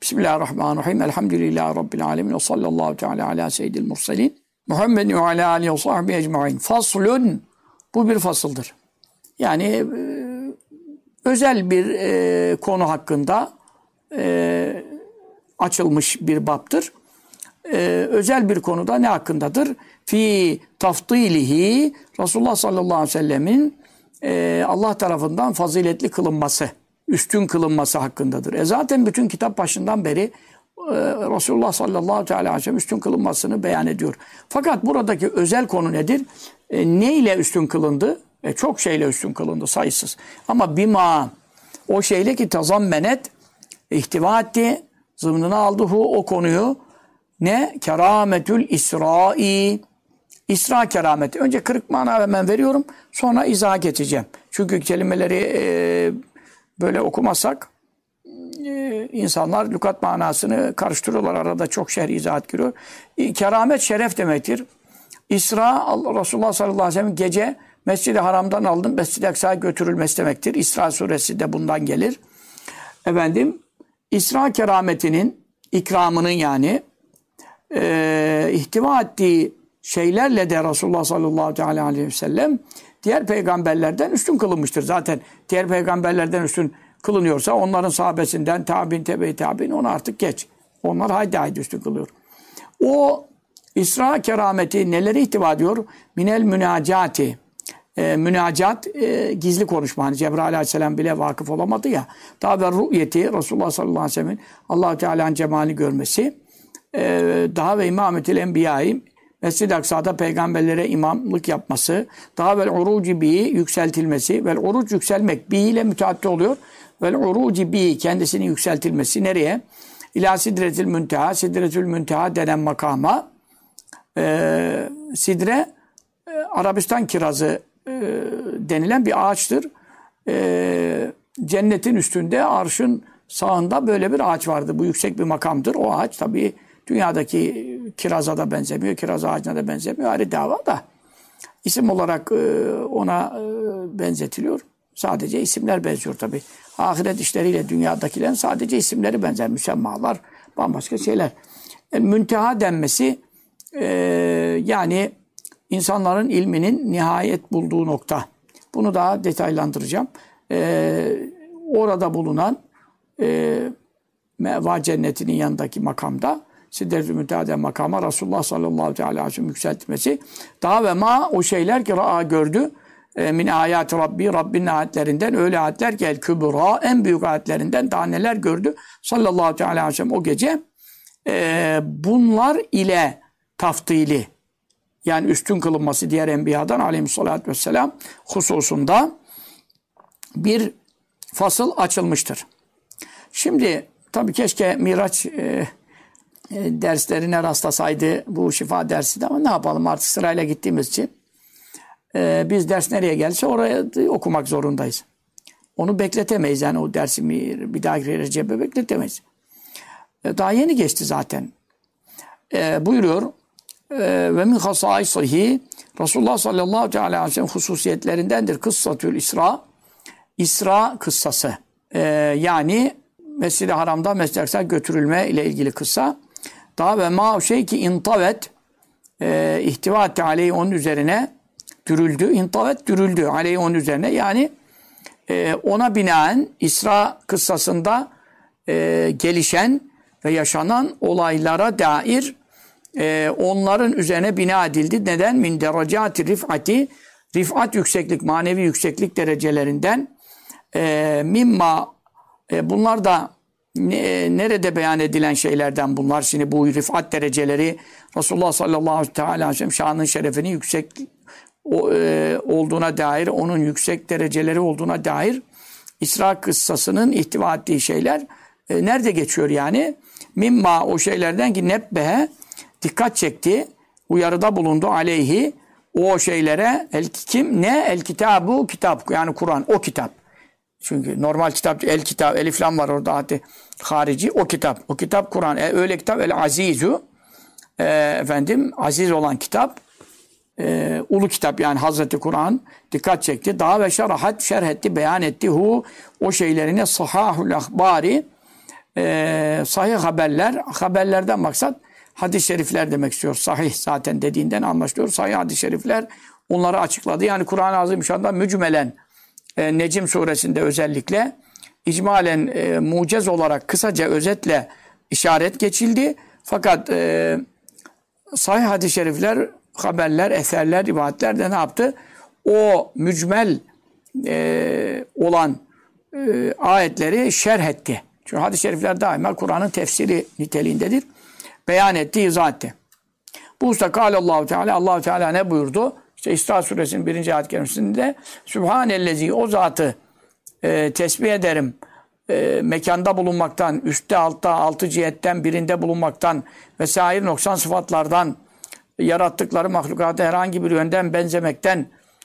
Bismillahirrahmanirrahim. Elhamdülillahi Rabbil alemin. Ve sallallahu teala ala seyyidil murselin. Muhammedin ve ala alihi ve sahbihi ecma'in. Faslun. Bu bir fasıldır. Yani özel bir konu hakkında açılmış bir baptır. Özel bir konuda ne hakkındadır? Fi taftilihi Resulullah sallallahu aleyhi ve sellemin Allah tarafından faziletli kılınması, üstün kılınması hakkındadır. Zaten bütün kitap başından beri Resulullah sallallahu aleyhi ve sellem üstün kılınmasını beyan ediyor. Fakat buradaki özel konu nedir? Ne ile üstün kılındı? Çok şeyle üstün kılındı, sayısız. Ama bima, o şeyle ki tazammenet, ihtiva etti, zımnına aldı o konuyu. Ne? Kerametül İsra'i. İsra kerameti. Önce kırık mana hemen veriyorum. Sonra izah geçeceğim. Çünkü kelimeleri böyle okumazsak insanlar lügat manasını karıştırıyorlar. Arada çok şerh izahat giriyor. Keramet şeref demektir. İsra Resulullah sallallahu aleyhi ve sellem gece Mescid-i Haram'dan aldım. Mescid-i Aksa'ya götürülmesi demektir. İsra suresi de bundan gelir. İsra kerametinin, ikramının yani ihtiva ettiği şeylerle de Resulullah sallallahu aleyhi ve sellem diğer peygamberlerden üstün kılınmıştır. Zaten diğer peygamberlerden üstün kılınıyorsa onların sahabesinden tabi'in, tebe-i tabi'in onu artık geç. Onlar haydi üstün kılıyor. O İsra kerameti neleri ihtiva ediyor? Minel münacati. Münacat, gizli konuşma. Hani Cebrail aleyhisselam bile vakıf olamadı ya. Daha ve rü'yeti, Resulullah sallallahu aleyhi ve sellem'in Allah-u Teala'nın cemalini görmesi. Daha ve imametil enbiyayı, Mescid-i Aksa'da peygamberlere imamlık yapması. Daha vel uruci bihi, yükseltilmesi. Vel uruc yükselmek, bihi ile müteaddi oluyor. Vel uruci bihi, kendisinin yükseltilmesi. Nereye? İlâ sidretül münteha, sidretül münteha denen makama. Sidre, Arabistan kirazı denilen bir ağaçtır. Cennetin üstünde, arşın sağında böyle bir ağaç vardı. Bu yüksek bir makamdır. O ağaç tabii dünyadaki kiraza da benzemiyor, kiraz ağacına da benzemiyor. Ayrı dava da. İsim olarak ona benzetiliyor. Sadece isimler benziyor tabii. Ahiret işleriyle dünyadakilerin sadece isimleri benzer. Müsemmalar, bambaşka şeyler. Münteha denmesi yani insanların ilminin nihayet bulduğu nokta. Bunu daha detaylandıracağım. Orada bulunan Meva cennetinin yanındaki makamda Sidret-i Münteha'da makama Resulullah sallallahu aleyhi ve sellem yükseltmesi. Daha ve ma o şeyler ki ra'a gördü. Min ayat Rabbi, Rabbinin ayetlerinden öyle ayetler ki el kübra, en büyük ayetlerinden daha neler gördü sallallahu aleyhi ve sellem o gece. Bunlar ile taftili, yani üstün kılınması diğer enbiyadan aleyhissalatü vesselam hususunda bir fasıl açılmıştır. Şimdi tabii keşke Miraç derslerine rastlasaydı bu şifa dersi de, ama ne yapalım artık sırayla gittiğimiz için biz ders nereye gelse oraya okumak zorundayız. Onu bekletemeyiz, yani o dersi bir dahaki Recep'e bekletemeyiz. Daha yeni geçti zaten. Buyuruyor ve min hasaisihi Resulullah sallallahu aleyhi ve sellem hususiyetlerindendir kıssatül İsra. İsra kıssası. Yani Mescid-i Haram'da Mescid-i Aksa'ya götürülme ile ilgili kıssa. Daha ve ma şey ki intavet ihtiva etti aleyhi onun üzerine dürüldü. İntavet dürüldü aleyhi onun üzerine. Yani ona binaen İsra kıssasında gelişen ve yaşanan olaylara dair onların üzerine bina edildi. Neden? Min derecati rif'ati, rif'at yükseklik, manevi yükseklik derecelerinden mimma bunlar da nerede beyan edilen şeylerden bunlar. Şimdi bu rif'at dereceleri Resulullah sallallahu aleyhi ve sellem şanın şerefinin yüksek olduğuna dair, onun yüksek dereceleri olduğuna dair İsra kıssasının ihtiva ettiği şeyler nerede geçiyor yani? Mimma o şeylerden ki nebbehe dikkat çekti, uyarıda bulundu aleyhi o şeylere kim ne el kitabu kitap yani Kur'an o kitap. Çünkü normal kitap el kitap elif lam var orada hatta harici o kitap Kur'an öyle kitap el azizu aziz olan kitap ulu kitap yani Hazreti Kur'an dikkat çekti. Daha ve şerh etti beyan etti o şeylerine sahahul ahbari sahih haberler, haberlerden maksat hadis-i şerifler demek istiyor. Sahih zaten dediğinden anlaşılıyor. Sahih hadis-i şerifler onları açıkladı. Yani Kur'an-ı Azimüşşan'da mücmelen Necm suresinde özellikle icmalen mucez olarak kısaca özetle işaret geçildi. Fakat sahih hadis-i şerifler, haberler, eserler, rivayetler de ne yaptı? O mücmel olan ayetleri şerh etti. Çünkü hadis-i şerifler daima Kur'an'ın tefsiri niteliğindedir. Beyan etti, izah etti. Bu usta kâlallahu Teala, Allah-u Teala ne buyurdu? İşte İsra suresinin 1. ayet-i kerimesinde Sübhanellezi, o zatı tesbih ederim. Mekanda bulunmaktan, üstte, altta, altı cihetten birinde bulunmaktan vesaire noksan sıfatlardan, yarattıkları mahlukata herhangi bir yönden benzemekten,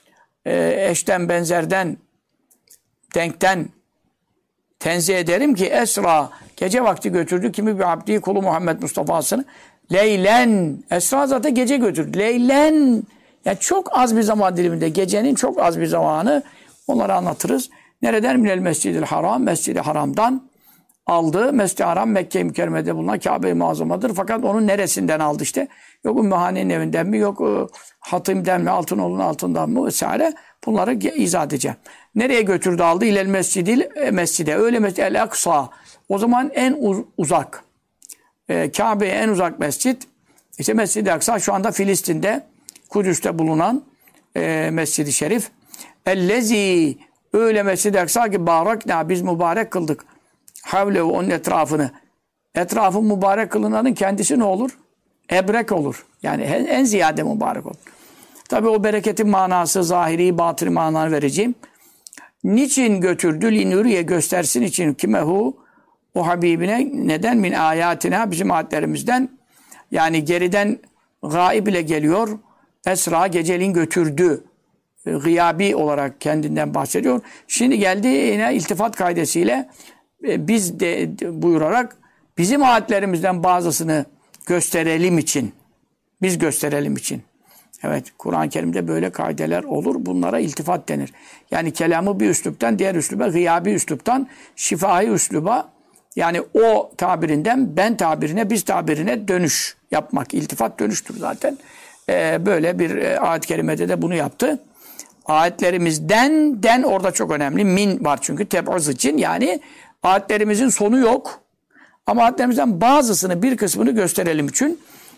eşten, benzerden, denkten tenzih ederim ki esra, gece vakti götürdü kimi bir abdi kulu Muhammed Mustafa'sını leylen, esra zaten gece götürdü. Leylen, yani çok az bir zaman diliminde, gecenin çok az bir zamanı, onları anlatırız. Nereden? Minel Mescid-i Haram, Mescid-i Haram'dan aldı. Mescid-i Haram Mekke-i Mükerreme'de bulunan Kabe-i Muazzama'dır. Fakat onun neresinden aldı işte? Yok Ümmühane'nin evinden mi? Yok Hatim'den mi? Altınoğlu'nun altından mı? Vesaire. Bunları izah edeceğim. Nereye götürdü aldı? İlel mescide. Öyle mescid el-Aksa. O zaman en uzak. Kabe'ye en uzak mescit. İşte Mescid-i Aksa şu anda Filistin'de, Kudüs'te bulunan Mescid-i Şerif. Ellezi, öyle Mescid-i Aksa ki barakna, biz mübarek kıldık. Havlehu, onun etrafını. Etrafı mübarek kılınanın kendisi ne olur? Ebrek olur. Yani en ziyade mübarek olur. Tabi o bereketin manası, zahiri, batini mananı vereceğim. Niçin götürdü? Linuriye, göstersin için. Kimehu, o Habibine. Neden? Min ayatina, bizim ayetlerimizden. Yani geriden gaib ile geliyor. Esra, geceliğin götürdü. Gıyabi olarak kendinden bahsediyor. Şimdi geldi yine iltifat kaidesiyle biz de buyurarak bizim ayetlerimizden bazısını gösterelim için. Biz gösterelim için. Evet, Kur'an-ı Kerim'de böyle kaideler olur. Bunlara iltifat denir. Yani kelamı bir üsluptan diğer üsluba, gıyabi üsluptan şifai üsluba, yani o tabirinden ben tabirine, biz tabirine dönüş yapmak. İltifat dönüştür zaten. Böyle bir ayet-i kerimede de bunu yaptı. Ayetlerimizden orada çok önemli. Min var çünkü teb'uz için. Yani ayetlerimizin sonu yok. Ama ayetlerimizden bazısını, bir kısmını gösterelim için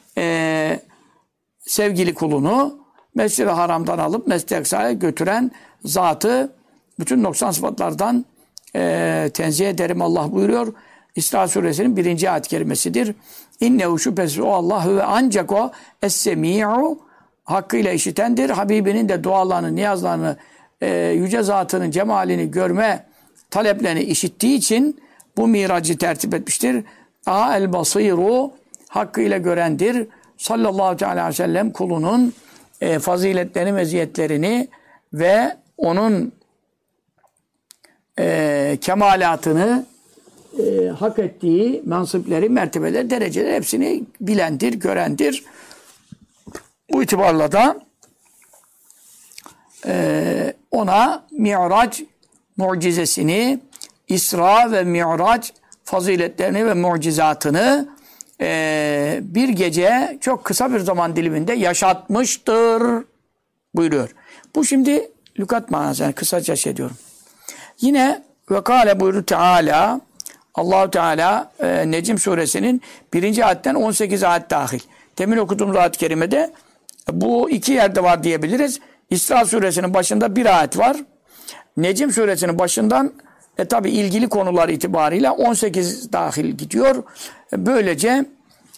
sevgili kulunu Mescid-i Haram'dan alıp Mescid-i Aksa'ya götüren zatı bütün noksan sıfatlardan tenzih ederim Allah buyuruyor. İsra suresinin 1. ayet-i kerimesidir. İnnehu, şüphesiz o Allah ve ancak o es-semi'u, hakkıyla işitendir. Habibinin de dualarını, niyazlarını, yüce zatının cemalini görme taleplerini işittiği için bu miracı tertip etmiştir. El-basiru, hakkıyla görendir. Sallallahu aleyhi ve sellem kulunun faziletlerini, meziyetlerini ve onun kemalatını hak ettiği mansıpları, mertebeleri, dereceleri hepsini bilendir, görendir. Bu itibarla da ona Mi'raç mucizesini, İsra ve Mi'raç faziletlerini ve mucizatını bir gece çok kısa bir zaman diliminde yaşatmıştır buyuruyor. Bu şimdi lügat manası, yani kısaca şey diyorum. Yine ve kâle buyurdu Teala, Allah-u Teala Necm suresinin 1. ayetten 18 ayet dahil. Demin okuduğumuz ayet-i kerimede bu iki yerde var diyebiliriz. İsra suresinin başında bir ayet var. Necm suresinin başından tabi ilgili konular itibarıyla 18 dahil gidiyor. Böylece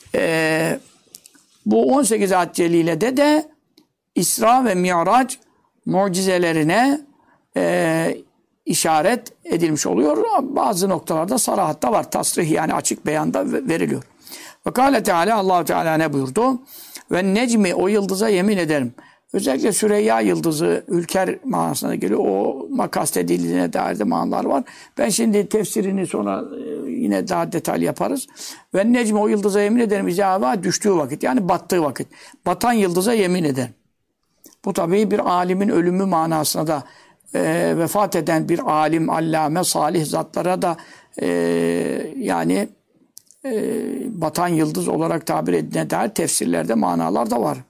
bu 18 ayet celilede de İsra ve Mi'raç mucizelerine işaret edilmiş oluyor. Bazı noktalarda sarahatta var. Tasrih, yani açık beyanda veriliyor. Ve kâle Teala, Allah-u Teala ne buyurdu? Ve necmi, o yıldıza yemin ederim. Özellikle Süreyya yıldızı, ülker manasına geliyor. O kastedildiğine dair de manalar var. Ben şimdi tefsirini sonra yine daha detaylı yaparız. Ve necmi, o yıldıza yemin ederim. İcaba, düştüğü vakit, yani battığı vakit. Batan yıldıza yemin ederim. Bu tabii bir alimin ölümü manasına da vefat eden bir alim, allame, salih zatlara da yani batan yıldız olarak tabir edilen dair tefsirlerde manalar da var.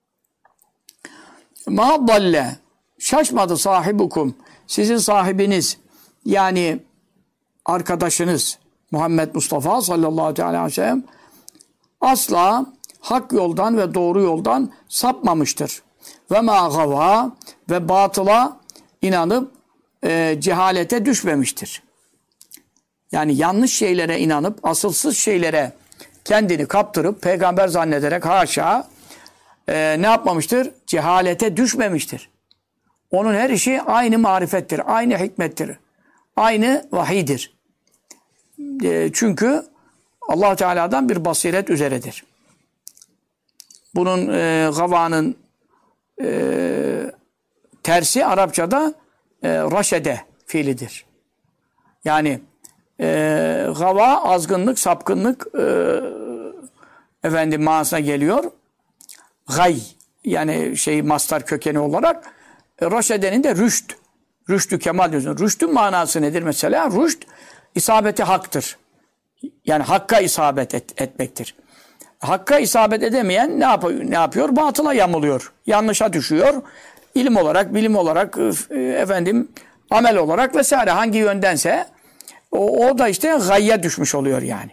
Ma dalle, şaşmadı sahibukum, sizin sahibiniz yani arkadaşınız Muhammed Mustafa sallallahu aleyhi ve sellem asla hak yoldan ve doğru yoldan sapmamıştır. Ve ma gava, ve batıla inanıp cehalete düşmemiştir. Yani yanlış şeylere inanıp asılsız şeylere kendini kaptırıp peygamber zannederek haşa ne yapmamıştır? Cehalete düşmemiştir. Onun her işi aynı marifettir, aynı hikmettir, aynı vahidir. Çünkü Allah Teala'dan bir basiret üzeredir. Bunun gavanın tersi Arapçada raşede fiilidir. Yani gava azgınlık, sapkınlık manasına geliyor. Gay yani mastar kökeni olarak raşedenin de rüşt. Rüştü kemal diyorsun. Rüştün manası nedir mesela? Rüşt isabeti haktır. Yani hakka isabet etmektir. Hakka isabet edemeyen ne yapıyor? Batıla yamuluyor. Yanlışa düşüyor. İlim olarak, bilim olarak, amel olarak vesaire hangi yöndense o da işte gayya düşmüş oluyor yani.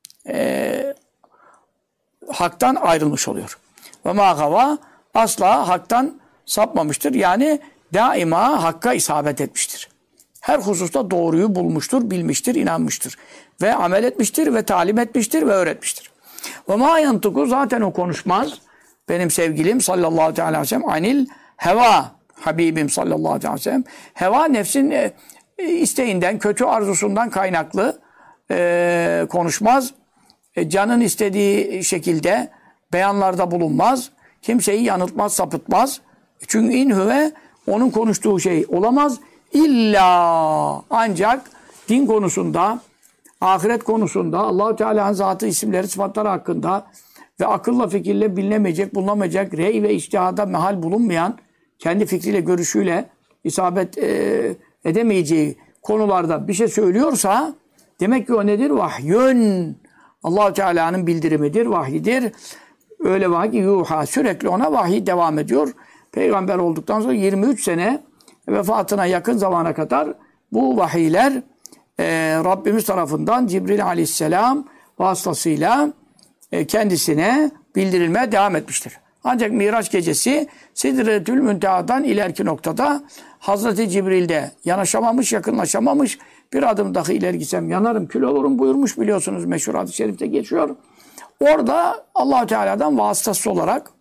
Haktan ayrılmış oluyor. Ve ma gava asla haktan sapmamıştır. Yani daima hakka isabet etmiştir. Her hususta doğruyu bulmuştur, bilmiştir, inanmıştır. Ve amel etmiştir ve talim etmiştir ve öğretmiştir. Ve ma yantuku zaten o konuşmaz. Benim sevgilim sallallahu aleyhi ve sellem anil heva. Habibim sallallahu aleyhi ve sellem. Heva nefsin isteğinden, kötü arzusundan kaynaklı konuşmaz. Canın istediği şekilde beyanlarda bulunmaz. Kimseyi yanıltmaz, sapıtmaz. Çünkü inhüve onun konuştuğu şey olamaz. İlla ancak din konusunda, ahiret konusunda, Allah-u Teala'nın zatı, isimleri, sıfatları hakkında ve akılla fikirle bilinemeyecek, bulunamayacak, rey ve içtihada mehal bulunmayan, kendi fikriyle, görüşüyle isabet edemeyeceği konularda bir şey söylüyorsa demek ki o nedir? Vahyün. Allah-u Teala'nın bildirimidir, vahyidir. Öyle vahiy ki yuha. Sürekli ona vahiy devam ediyor. Peygamber olduktan sonra 23 sene vefatına yakın zamana kadar bu vahiyler Rabbimiz tarafından Cibril aleyhisselam vasıtasıyla kendisine bildirilmeye devam etmiştir. Ancak Miraç gecesi Sidretül Münteha'dan ileriki noktada Hazreti Cibril'de yanaşamamış, yakınlaşamamış. Bir adım daha ileri gitsem yanarım, kül olurum buyurmuş, biliyorsunuz meşhur hadis-i şerifte geçiyor. Orada Allah-u Teala'dan vasıtası olarak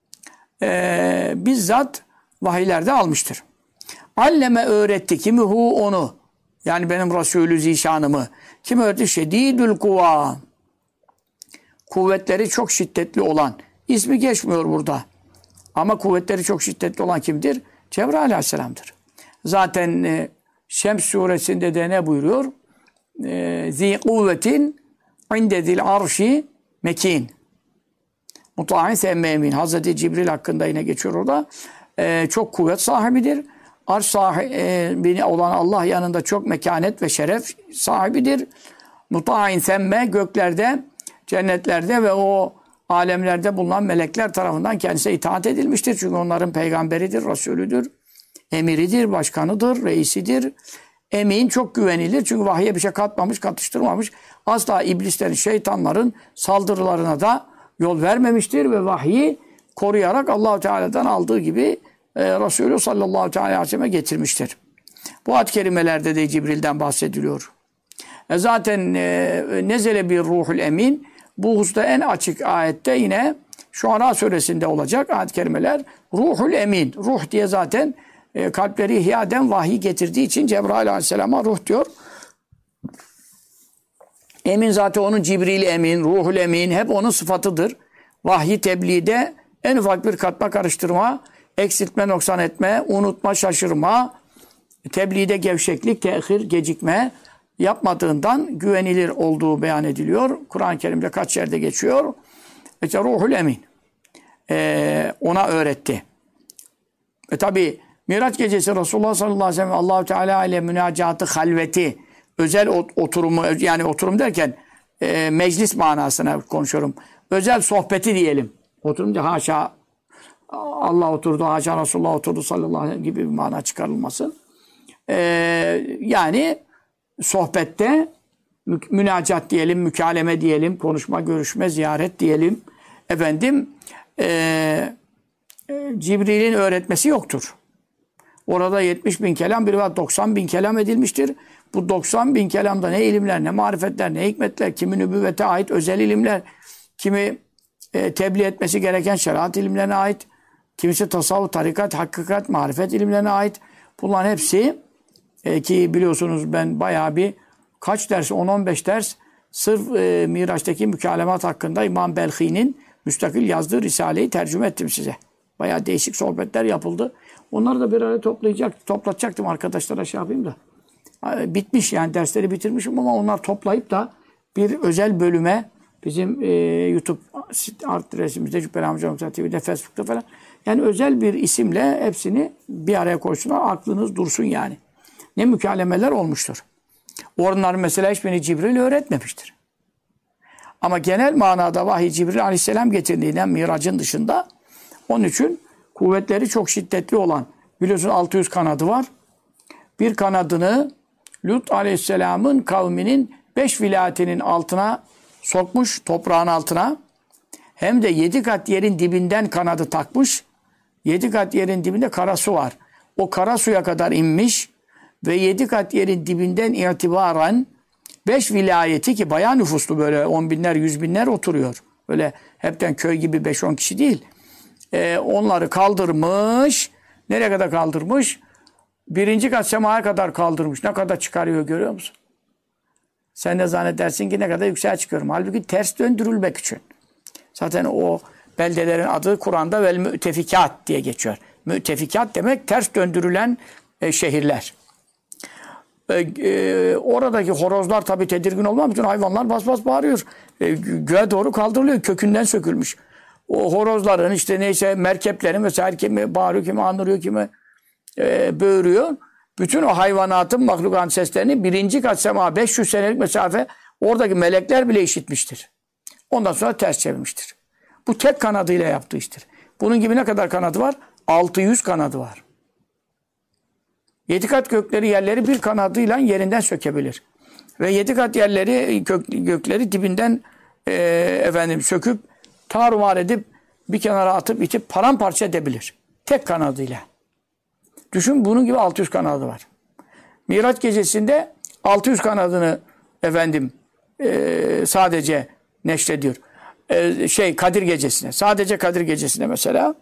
bizzat vahiylerde almıştır. Alleme öğretti. Kimi hu onu. Yani benim Resulü Zişanımı. Kim öğretti? Şedidül kuva. Kuvvetleri çok şiddetli olan. İsmi geçmiyor burada. Ama kuvvetleri çok şiddetli olan kimdir? Cebrail aleyhisselamdır. Zaten Şems suresinde de ne buyuruyor? Zi kuvvetin indedil arşi mekin. Muta'in semme emin. Hazreti Cibril hakkında yine geçiyor orada. Çok kuvvet sahibidir. Arş sahibi olan Allah yanında çok mekanet ve şeref sahibidir. Muta'in semme göklerde, cennetlerde ve o alemlerde bulunan melekler tarafından kendisine itaat edilmiştir. Çünkü onların peygamberidir, Resulüdür, emiridir, başkanıdır, reisidir. Emin çok güvenilir. Çünkü vahye bir şey katmamış, katıştırmamış. Asla iblislerin, şeytanların saldırılarına da yol vermemiştir ve vahyi koruyarak Allah-u Teala'dan aldığı gibi Resulü sallallahu aleyhi ve sellem'e getirmiştir. Bu ayet-i kerimelerde de Cibril'den bahsediliyor. Zaten nezele bir ruhul emin. Bu hususta en açık ayette yine Şuara suresinde olacak ayet-i kerimeler. Ruhul emin. Ruh diye zaten kalpleri ihya eden vahiy getirdiği için Cebrail aleyhisselama ruh diyor. Emin zaten onun Cibril emin, ruhul emin hep onun sıfatıdır. Vahyi tebliğde en ufak bir katma karıştırma, eksiltme, noksan etme, unutma, şaşırma, tebliğde gevşeklik, tehir, gecikme yapmadığından güvenilir olduğu beyan ediliyor. Kur'an-ı Kerim'de kaç yerde geçiyor. İşte ruhul emin. Ona öğretti. Tabi Miraç gecesi Resulullah sallallahu aleyhi ve sellem Allah-u Teala ile münacatı halveti özel oturumu, yani oturum derken meclis manasına konuşuyorum. Özel sohbeti diyelim. Oturunca haşa Allah oturdu, haşa Resulullah oturdu sallallahu aleyhi ve sellem gibi bir mana çıkarılmasın. Yani sohbette münacat diyelim, mükaleme diyelim, konuşma, görüşme, ziyaret diyelim. Efendim, Cibril'in öğretmesi yoktur. Orada 70 bin kelam, bir var 90 bin kelam edilmiştir. Bu 90 bin kelamda ne ilimler, ne marifetler, ne hikmetler, kimi nübüvvete ait özel ilimler, kimi tebliğ etmesi gereken şeriat ilimlerine ait, kimisi tasavvuf, tarikat, hakikat, marifet ilimlerine ait. Bunların hepsi ki biliyorsunuz ben bayağı bir kaç ders, 10-15 ders sırf Miraç'taki mükalemat hakkında İmam Belhi'nin müstakil yazdığı Risale'yi tercüme ettim size. Bayağı değişik sohbetler yapıldı. Onları da bir araya toplatacaktım arkadaşlara şey yapayım da. Bitmiş yani dersleri bitirmişim ama onlar toplayıp da bir özel bölüme bizim YouTube adresimizde Cübbeli.TV'de, Facebook'ta falan yani özel bir isimle hepsini bir araya koysunlar. Aklınız dursun yani. Ne mükalemeler olmuştur. Onların mesela hiçbirini Cibril öğretmemiştir. Ama genel manada vahiy Cibril Aleyhisselam getirdiğinden Mirac'ın dışında onun için kuvvetleri çok şiddetli olan biliyorsun 600 kanadı var. Bir kanadını Lut Aleyhisselam'ın kavminin 5 vilayetinin altına sokmuş, toprağın altına. Hem de 7 kat yerin dibinden kanadı takmış. 7 kat yerin dibinde karasu var. O karasuya kadar inmiş ve 7 kat yerin dibinden itibaren 5 vilayeti ki bayağı nüfuslu böyle 10 binler, 100 binler oturuyor. Öyle hepten köy gibi 5-10 kişi değil. Onları kaldırmış. Nereye kadar kaldırmış? 1. kat semaya kadar kaldırmış. Ne kadar çıkarıyor görüyor musun? Sen de zannedersin ki ne kadar yükseğe çıkıyorum. Halbuki ters döndürülmek için. Zaten o beldelerin adı Kur'an'da vel mütefikat diye geçiyor. Mütefikat demek ters döndürülen şehirler. Oradaki horozlar tabii tedirgin olmam. Bütün hayvanlar bas bas bağırıyor. Göğe doğru kaldırılıyor. Kökünden sökülmüş. O horozların işte neyse merkeplerin mesela kimi bağırıyor, kimi andırıyor, kimi böğürüyor. Bütün o hayvanatın, mahlukatın seslerini 1. kat sema 500 senelik mesafe oradaki melekler bile işitmiştir. Ondan sonra ters çevirmiştir. Bu tek kanadıyla yaptığı iştir. Bunun gibi ne kadar kanadı var? 600 kanadı var. 7 kat gökleri yerleri bir kanadıyla yerinden sökebilir. Ve 7 kat yerleri gökleri dibinden söküp tarumar edip bir kenara atıp itip paramparça edebilir. Tek kanadıyla. Düşün bunun gibi 600 kanadı var. Miraç gecesinde 600 kanadını sadece neşrediyor. Kadir gecesine. Sadece Kadir gecesine mesela.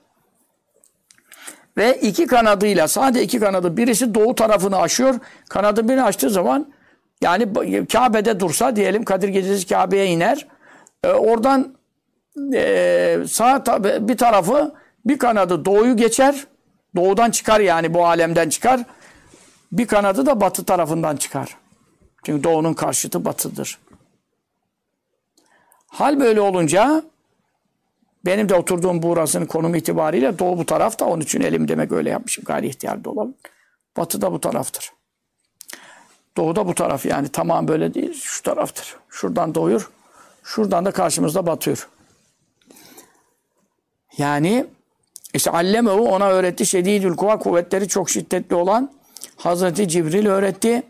Ve 2 kanadıyla sadece 2 kanadı birisi doğu tarafını aşıyor. Kanadı birini açtığı zaman yani Kabe'de dursa diyelim Kadir gecesi Kabe'ye iner. Oradan bir tarafı bir kanadı doğuyu geçer. Doğudan çıkar yani bu alemden çıkar. Bir kanadı da batı tarafından çıkar. Çünkü doğunun karşıtı batıdır. Hal böyle olunca benim de oturduğum burasının konumu itibariyle doğu bu tarafta. Onun için elim demek öyle yapmışım. Gayri ihtiyarda olalım. Batı da bu taraftır. Doğu da bu taraf yani. Tamam böyle değil. Şu taraftır. Şuradan doğuyor. Şuradan da karşımızda batıyor. Yani işte Allemehu ona öğretti. Şedidül kuva kuvvetleri çok şiddetli olan Hazreti Cibril öğretti.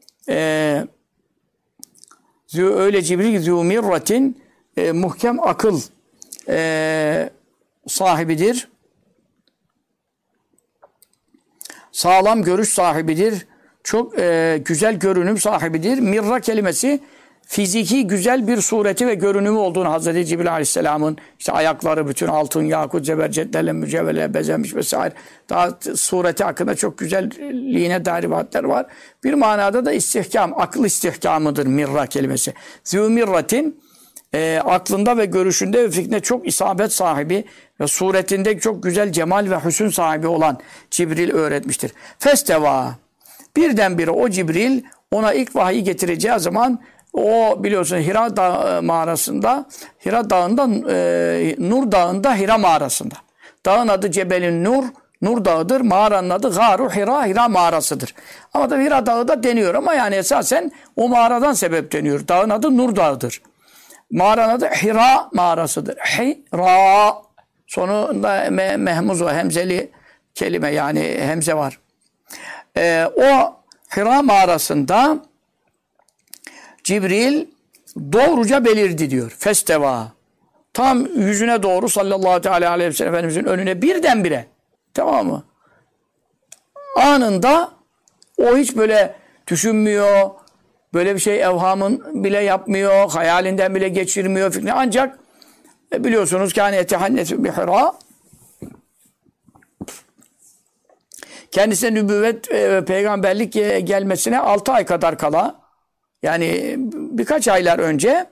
Öyle Cibril zümirratin muhkem akıl sahibidir. Sağlam görüş sahibidir. Çok güzel görünüm sahibidir. Mirra kelimesi fiziki güzel bir sureti ve görünümü olduğunu Hazreti Cibril Aleyhisselam'ın işte ayakları bütün altın, yakut, zebercetlerle mücevherle bezenmiş vesaire. Daha sureti hakkında çok güzelliğine dair rivayetler var. Bir manada da istihkam, akıl istihkamıdır mirra kelimesi. Zümirratin aklında ve görüşünde ve fikrinde çok isabet sahibi ve suretinde çok güzel cemal ve hüsn sahibi olan Cibril öğretmiştir. Festeva. Birdenbire o Cibril ona ilk vahiy getireceği zaman o biliyorsun Hira Dağı mağarasında, Hira Dağı'nda, Nur Dağı'nda Hira mağarasında. Dağın adı Cebelin Nur, Nur Dağı'dır. Mağaranın adı Gâru Hira, Hira mağarasıdır. Ama da Hira Dağı da deniyor ama yani esasen o mağaradan sebep deniyor. Dağın adı Nur Dağı'dır. Mağaranın adı Hira mağarasıdır. Hira. Sonunda mehmuz o hemzeli kelime yani hemze var. O Hira mağarasında Cibril doğruca belirdi diyor. Festeva. Tam yüzüne doğru sallallahu aleyhi ve sellem Efendimizin önüne birdenbire. Tamam mı? Anında o hiç böyle düşünmüyor. Böyle bir şey evhamın bile yapmıyor. Hayalinden bile geçirmiyor fikrini. Ancak biliyorsunuz kâne yetehannesu bi Hira. Kendisine nübüvvet peygamberlik gelmesine 6 ay kadar kala yani birkaç aylar önce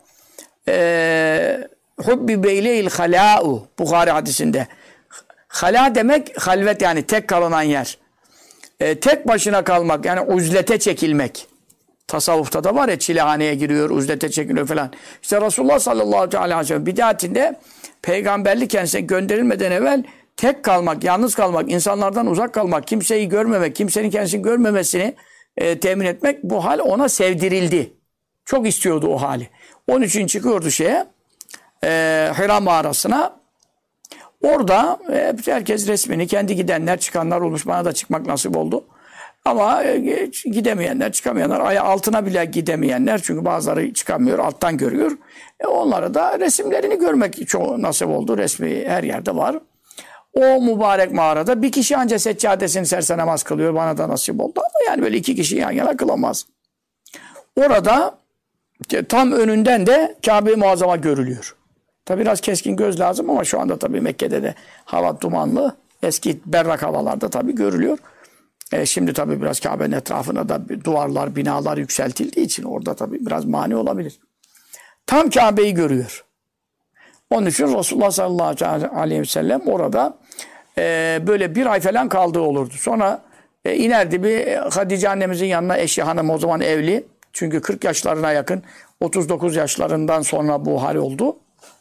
hubbi beyleyil halâ'u Bukhari hadisinde. Hala demek halvet yani tek kalınan yer. Tek başına kalmak yani uzlete çekilmek. Tasavvufta da var ya çilehaneye giriyor, uzlete çekiliyor falan. İşte Resulullah sallallahu aleyhi ve sellem bidatinde peygamberlik kendisine gönderilmeden evvel tek kalmak, yalnız kalmak, insanlardan uzak kalmak, kimseyi görmemek, kimsenin kendisini görmemesini temin etmek bu hal ona sevdirildi. Çok istiyordu o hali. Onun için çıkıyordu Hira mağarasına. Orada herkes resmini, kendi gidenler, çıkanlar olmuş. Bana da çıkmak nasip oldu. Ama gidemeyenler, çıkamayanlar, altına bile gidemeyenler çünkü bazıları çıkamıyor, alttan görüyor. Onlara da resimlerini görmek çok nasip oldu. Resmi her yerde var. O mübarek mağarada bir kişi ancak seccadesini serse namaz kılıyor. Bana da nasip oldu ama yani böyle 2 kişi yan yana kılamaz. Orada tam önünden de Kabe-i Muazzama görülüyor. Tabi biraz keskin göz lazım ama şu anda tabii Mekke'de de hava dumanlı. Eski berrak havalarda tabii görülüyor. Şimdi tabii biraz Kabe'nin etrafına da duvarlar, binalar yükseltildiği için orada tabii biraz mani olabilir. Tam Kabe'yi görüyor. Onun için Resulullah sallallahu aleyhi ve sellem orada böyle 1 ay falan kaldığı olurdu. Sonra inerdi bir Hatice annemizin yanına, eşi hanım o zaman evli. Çünkü 40 yaşlarına yakın 39 yaşlarından sonra bu hal oldu.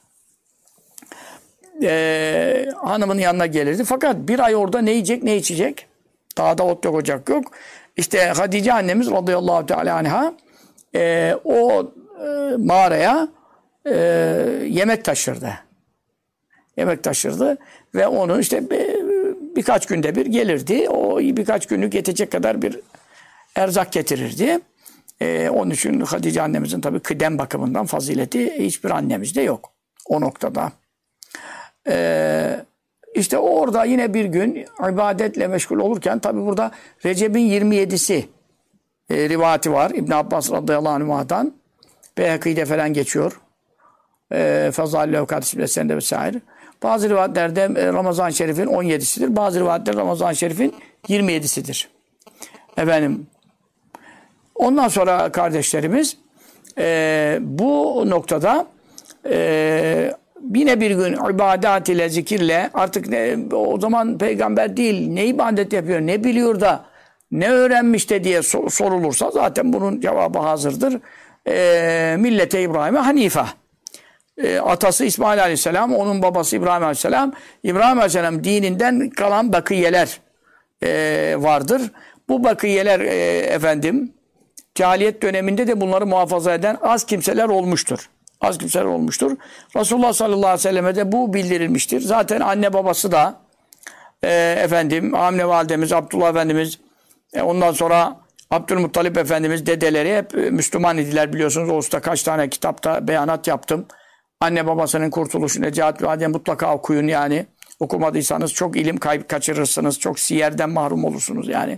Hanımın yanına gelirdi. Fakat 1 ay orada ne yiyecek ne içecek? Dağda ot yok, ocak yok. İşte Hatice annemiz radıyallahu teala anha mağaraya yemek taşırdı. Yemek taşırdı ve onu işte birkaç günde bir gelirdi. O birkaç günlük yetecek kadar bir erzak getirirdi. Onun için Hatice annemizin tabii kıdem bakımından fazileti hiçbir annemizde yok. O noktada. İşte orada yine bir gün ibadetle meşgul olurken tabi burada Recep'in 27'si rivayeti var. İbn Abbas radıyallahu anh'dan Beyhakî'de falan geçiyor. Fazal-i Levkat isimlesinde vesaire. Bazı rivayetlerde Ramazan-ı Şerif'in 17'sidir. Bazı rivayetlerde Ramazan-ı Şerif'in 27'sidir. Efendim ondan sonra kardeşlerimiz bu noktada yine bir gün ibadet ile zikirle artık o zaman peygamber değil ne ibadet yapıyor ne biliyor da ne öğrenmiş de diye sorulursa zaten bunun cevabı hazırdır. Millete İbrahim'e Hanife. Atası İsmail Aleyhisselam, onun babası İbrahim Aleyhisselam. İbrahim Aleyhisselam dininden kalan bakiyeler vardır. Bu bakiyeler efendim cahiliyet döneminde de bunları muhafaza eden az kimseler olmuştur. Az kimseler olmuştur. Resulullah sallallahu aleyhi ve selleme de bu bildirilmiştir. Zaten anne babası da efendim Amine validemiz, Abdullah Efendimiz ondan sonra Abdülmuttalip Efendimiz dedeleri hep Müslüman idiler biliyorsunuz. O usta kaç tane kitapta beyanat yaptım. Anne babasının kurtuluşu Necat ve Adem mutlaka okuyun yani. Okumadıysanız çok ilim kaçırırsınız. Çok siyerden mahrum olursunuz yani.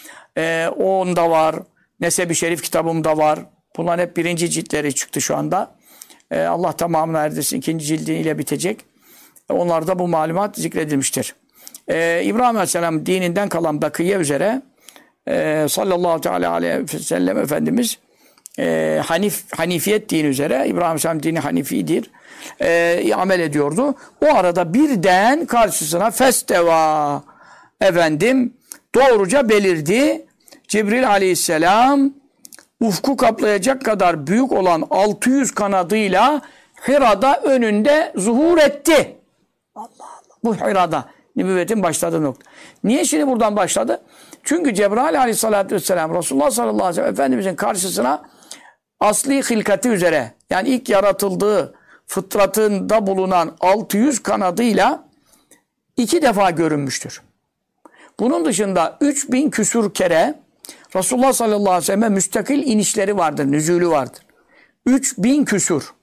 Onda var. Nesebi Şerif kitabımda var. Bunların hep 1. ciltleri çıktı şu anda. Allah tamamını erdirsin. 2. cildiyle bitecek. Onlarda bu malumat zikredilmiştir. İbrahim Aleyhisselam dininden kalan bakiye üzere sallallahu teala aleyhi ve sellem Efendimiz Hanifiyet dini üzere İbrahim Aleyhisselam dini Hanifidir. Amel ediyordu. O arada birden karşısına festeva efendim doğruca belirdi. Cibril Aleyhisselam ufku kaplayacak kadar büyük olan 600 kanadıyla Hira'da önünde zuhur etti. Allah Allah. Bu Hira'da. Nübüvvetin başladığı nokta. Niye şimdi buradan başladı? Çünkü Cebrail aleyhissalatü vesselam Resulullah sallallahu aleyhi ve sellem Efendimizin karşısına asli hilkati üzere yani ilk yaratıldığı fıtratında bulunan 600 kanadıyla 2 defa görünmüştür. Bunun dışında 3000 küsur kere Resulullah sallallahu aleyhi ve sellem'e müstakil inişleri vardır, nüzulü vardır. 3000 küsur.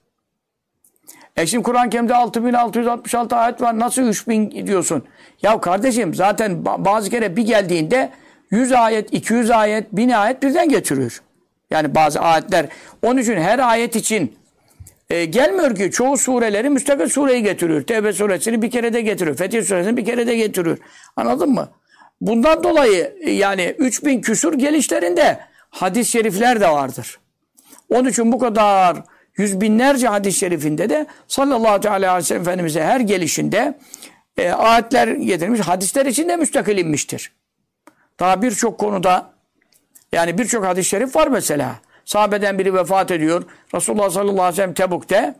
Şimdi Kur'an-ı Kerim'de 6666 ayet var. Nasıl 3000 diyorsun? Ya kardeşim zaten bazı kere bir geldiğinde 100 ayet, 200 ayet, 1000 ayet birden getiriyor. Yani bazı ayetler. Onun için her ayet için gelmiyor ki. Çoğu sureleri müstakil sureyi getiriyor. Tevbe suresini bir kere de getiriyor. Fetih suresini bir kere de getiriyor. Anladın mı? Bundan dolayı yani 3000 küsur gelişlerinde hadis-i şerifler de vardır. Onun için bu kadar yüz binlerce hadis-i şerifinde de sallallahu aleyhi ve sellem Efendimiz'e her gelişinde ayetler getirmiş. Hadisler için de müstakil inmiştir. Daha birçok konuda yani birçok hadis-i şerif var mesela. Sahabeden biri vefat ediyor. Resulullah sallallahu aleyhi ve sellem Tebuk'te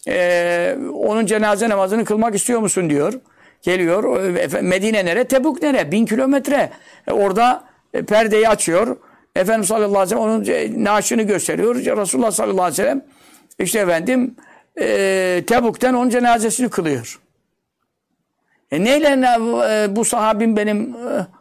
onun cenaze namazını kılmak istiyor musun diyor. Geliyor. Medine nere? Tebuk nere? 1000 kilometre. Orada perdeyi açıyor. Efendimiz sallallahu aleyhi ve sellem onun naaşını gösteriyor. Resulullah sallallahu aleyhi ve sellem işte efendim Tebuk'ten onun cenazesini kılıyor. Neyle bu sahabim benim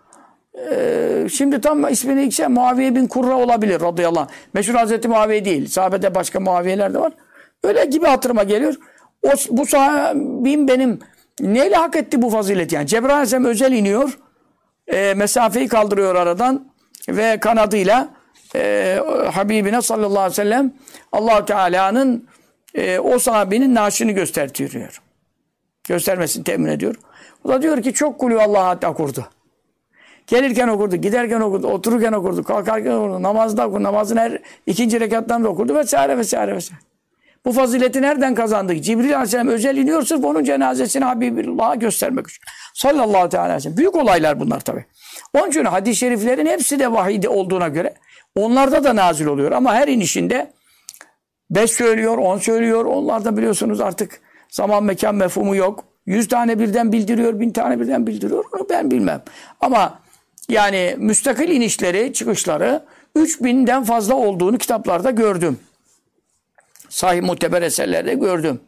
şimdi tam ismini ilk Muaviye bin Kurra olabilir radıyallahu anh. Meşhur Hazreti Muaviye değil. Sahabede başka Muaviyeler de var. Öyle gibi hatırıma geliyor. Bu sahabim benim neyle hak etti bu fazileti yani? Cebrail aleyhisselam özel iniyor. Mesafeyi kaldırıyor aradan ve kanadıyla Habibine sallallahu aleyhi ve sellem Allah-u Teala'nın o sahabenin naaşını göstertiyor. Göstermesini temin ediyor. O da diyor ki çok kulü Allah'a okurdu. Gelirken okurdu, giderken okurdu, otururken okurdu, kalkarken okurdu, namazda okurdu, namazın her ikinci rekattan da okurdu vesaire vesaire vesaire. Bu fazileti nereden kazandık? Cibril aleyhisselam özel iniyor sırf onun cenazesini Habibullah'a göstermek için. Sallallahu aleyhi ve sellem. Büyük olaylar bunlar tabii. Onun için hadis-i şeriflerin hepsi de vahiyde olduğuna göre onlarda da nazil oluyor. Ama her inişinde 5 söylüyor, 10 söylüyor. Onlarda biliyorsunuz artık zaman mekan mefhumu yok. 100 tane birden bildiriyor, 1000 tane birden bildiriyor. Onu ben bilmem. Ama yani müstakil inişleri, çıkışları 3000'den fazla olduğunu kitaplarda gördüm. Sahih muteber eserlerde gördüm.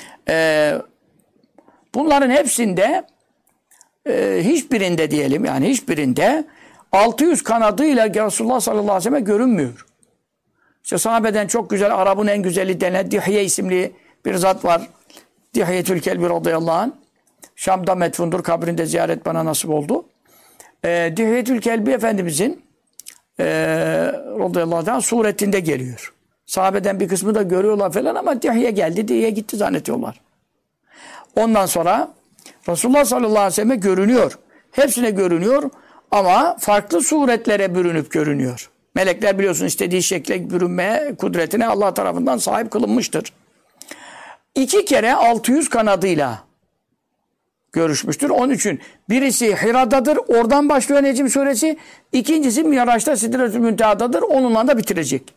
Bunların hepsinde hiçbirinde diyelim yani hiçbirinde 600 kanadıyla Resulullah sallallahu aleyhi ve sellem görünmüyor. İşte sahabeden çok güzel Arap'ın en güzeli denen Dihye isimli bir zat var. Dihyetül Kelbi radıyallahu anh. Şam'da metfundur. Kabrinde ziyaret bana nasip oldu. Dihyetül Kelbi Efendimizin radıyallahu anh suretinde geliyor. Sahabeden bir kısmı da görüyorlar falan ama Dihye geldi, Dihye gitti zannediyorlar. Ondan sonra Resulullah sallallahu aleyhi ve sellem'e görünüyor. Hepsine görünüyor ama farklı suretlere bürünüp görünüyor. Melekler biliyorsun istediği şekle bürünmeye kudretine Allah tarafından sahip kılınmıştır. 2 kere 600 kanadıyla görüşmüştür. Onun için birisi Hira'dadır. Oradan başlıyor Necm suresi. İkincisi Miraç'ta Sidretül Münteha'dadır. Onunla da bitirecek.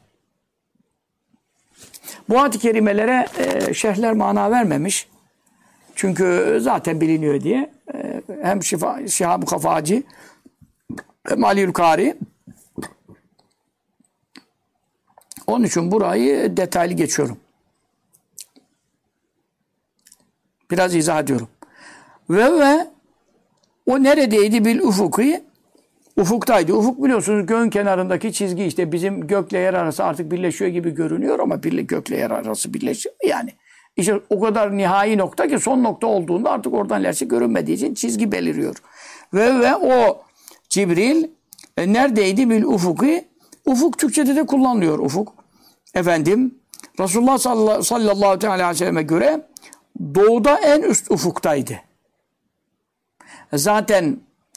Bu ayet-i kerimelere şerhler mana vermemiş. Çünkü zaten biliniyor diye. Hem Şihab-ı Kafacı hem Ali'ül Kari. Onun için burayı detaylı geçiyorum. Biraz izah ediyorum. Ve o neredeydi bil ufuki? Ufuktaydı. Ufuk biliyorsunuz göğün kenarındaki çizgi işte bizim gökle yer arası artık birleşiyor gibi görünüyor ama gökle yer arası birleşiyor yani. İşte o kadar nihai nokta ki son nokta olduğunda artık oradan ilerisi görünmediği için çizgi beliriyor. Ve o Cibril neredeydi bil ufuki? Ufuk Türkçe'de de kullanılıyor ufuk. Efendim Resulullah sallallahu aleyhi ve sellem'e göre doğuda en üst ufuktaydı. Zaten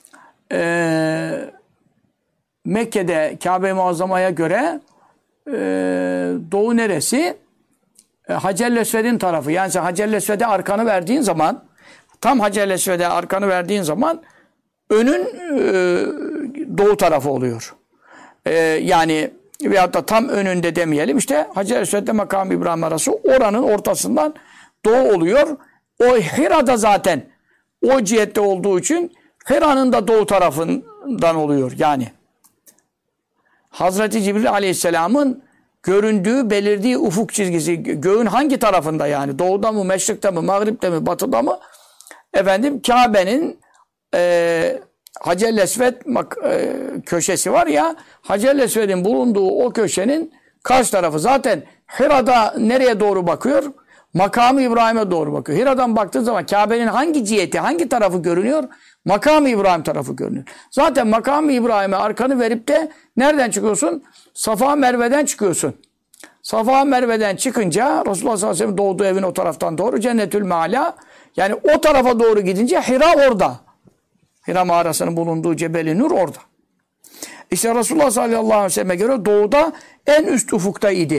Mekke'de Kabe-i Muazzama'ya göre doğu neresi? Hacer-i Esved'in tarafı. Yani sen Hacer-i Esved'e arkanı verdiğin zaman tam Hacer-i Esved'e arkanı verdiğin zaman önün doğu tarafı oluyor. Yani veyahut da tam önünde demeyelim. İşte Hacer-i Esved'de Makam-ı İbrahim arası oranın ortasından doğu oluyor. O Hira'da zaten o cihette olduğu için Hira'nın da doğu tarafından oluyor yani. Hazreti Cibril Aleyhisselam'ın göründüğü, belirdiği ufuk çizgisi göğün hangi tarafında yani? Doğuda mı, meşrikte mi, mağripte mi, batıda mı? Efendim Kabe'nin Hacer-i Esved köşesi var ya, Hacer-i Esved'in bulunduğu o köşenin karşı tarafı. Zaten Hira'da nereye doğru bakıyor? Makamı İbrahim'e doğru bakıyor. Hira'dan baktığı zaman Kabe'nin hangi ciheti, hangi tarafı görünüyor? Makamı İbrahim tarafı görünüyor. Zaten makamı İbrahim'e arkanı verip de nereden çıkıyorsun? Safa Merve'den çıkıyorsun. Safa Merve'den çıkınca Resulullah sallallahu aleyhi ve sellem doğduğu evin o taraftan doğru Cennetül Meala, yani o tarafa doğru gidince Hira orada. Hira mağarasının bulunduğu Cebel-i Nur orada. İşte Resulullah sallallahu aleyhi ve sellem'e göre doğuda en üst ufuktaydı.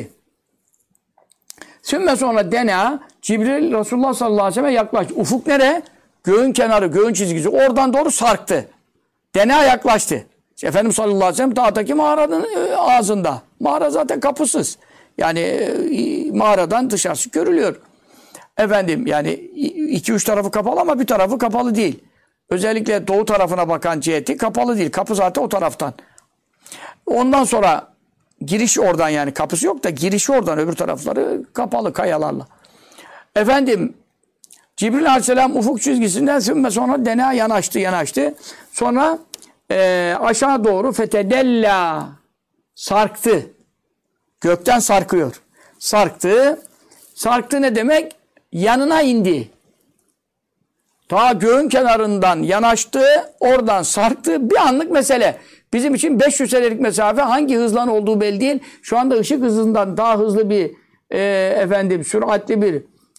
Sümme sonra dena Cibril Resulullah sallallahu aleyhi ve sellem'e yaklaştı. Ufuk nere? Göğün kenarı, göğün çizgisi. Oradan doğru sarktı. Dena yaklaştı. İşte Efendimiz sallallahu aleyhi ve sellem dağdaki mağaranın ağzında. Mağara zaten kapısız. Yani mağaradan dışarısı görülüyor. Efendim yani 2-3 tarafı kapalı ama bir tarafı kapalı değil. Özellikle doğu tarafına bakan ciheti kapalı değil. Kapı zaten o taraftan. Ondan sonra giriş oradan, yani kapısı yok da girişi oradan, öbür tarafları kapalı kayalarla. Efendim Cibril Aleyhisselam ufuk çizgisinden sonra dena yanaştı. Sonra aşağı doğru fetedella sarktı. Gökten sarkıyor. Sarktı. Sarktı ne demek? Yanına indi. Ta göğün kenarından yanaştı, oradan sarktı. Bir anlık mesele. Bizim için 500 senelik mesafe hangi hızla olduğu belli değil. Şu anda ışık hızından daha hızlı bir süratli bir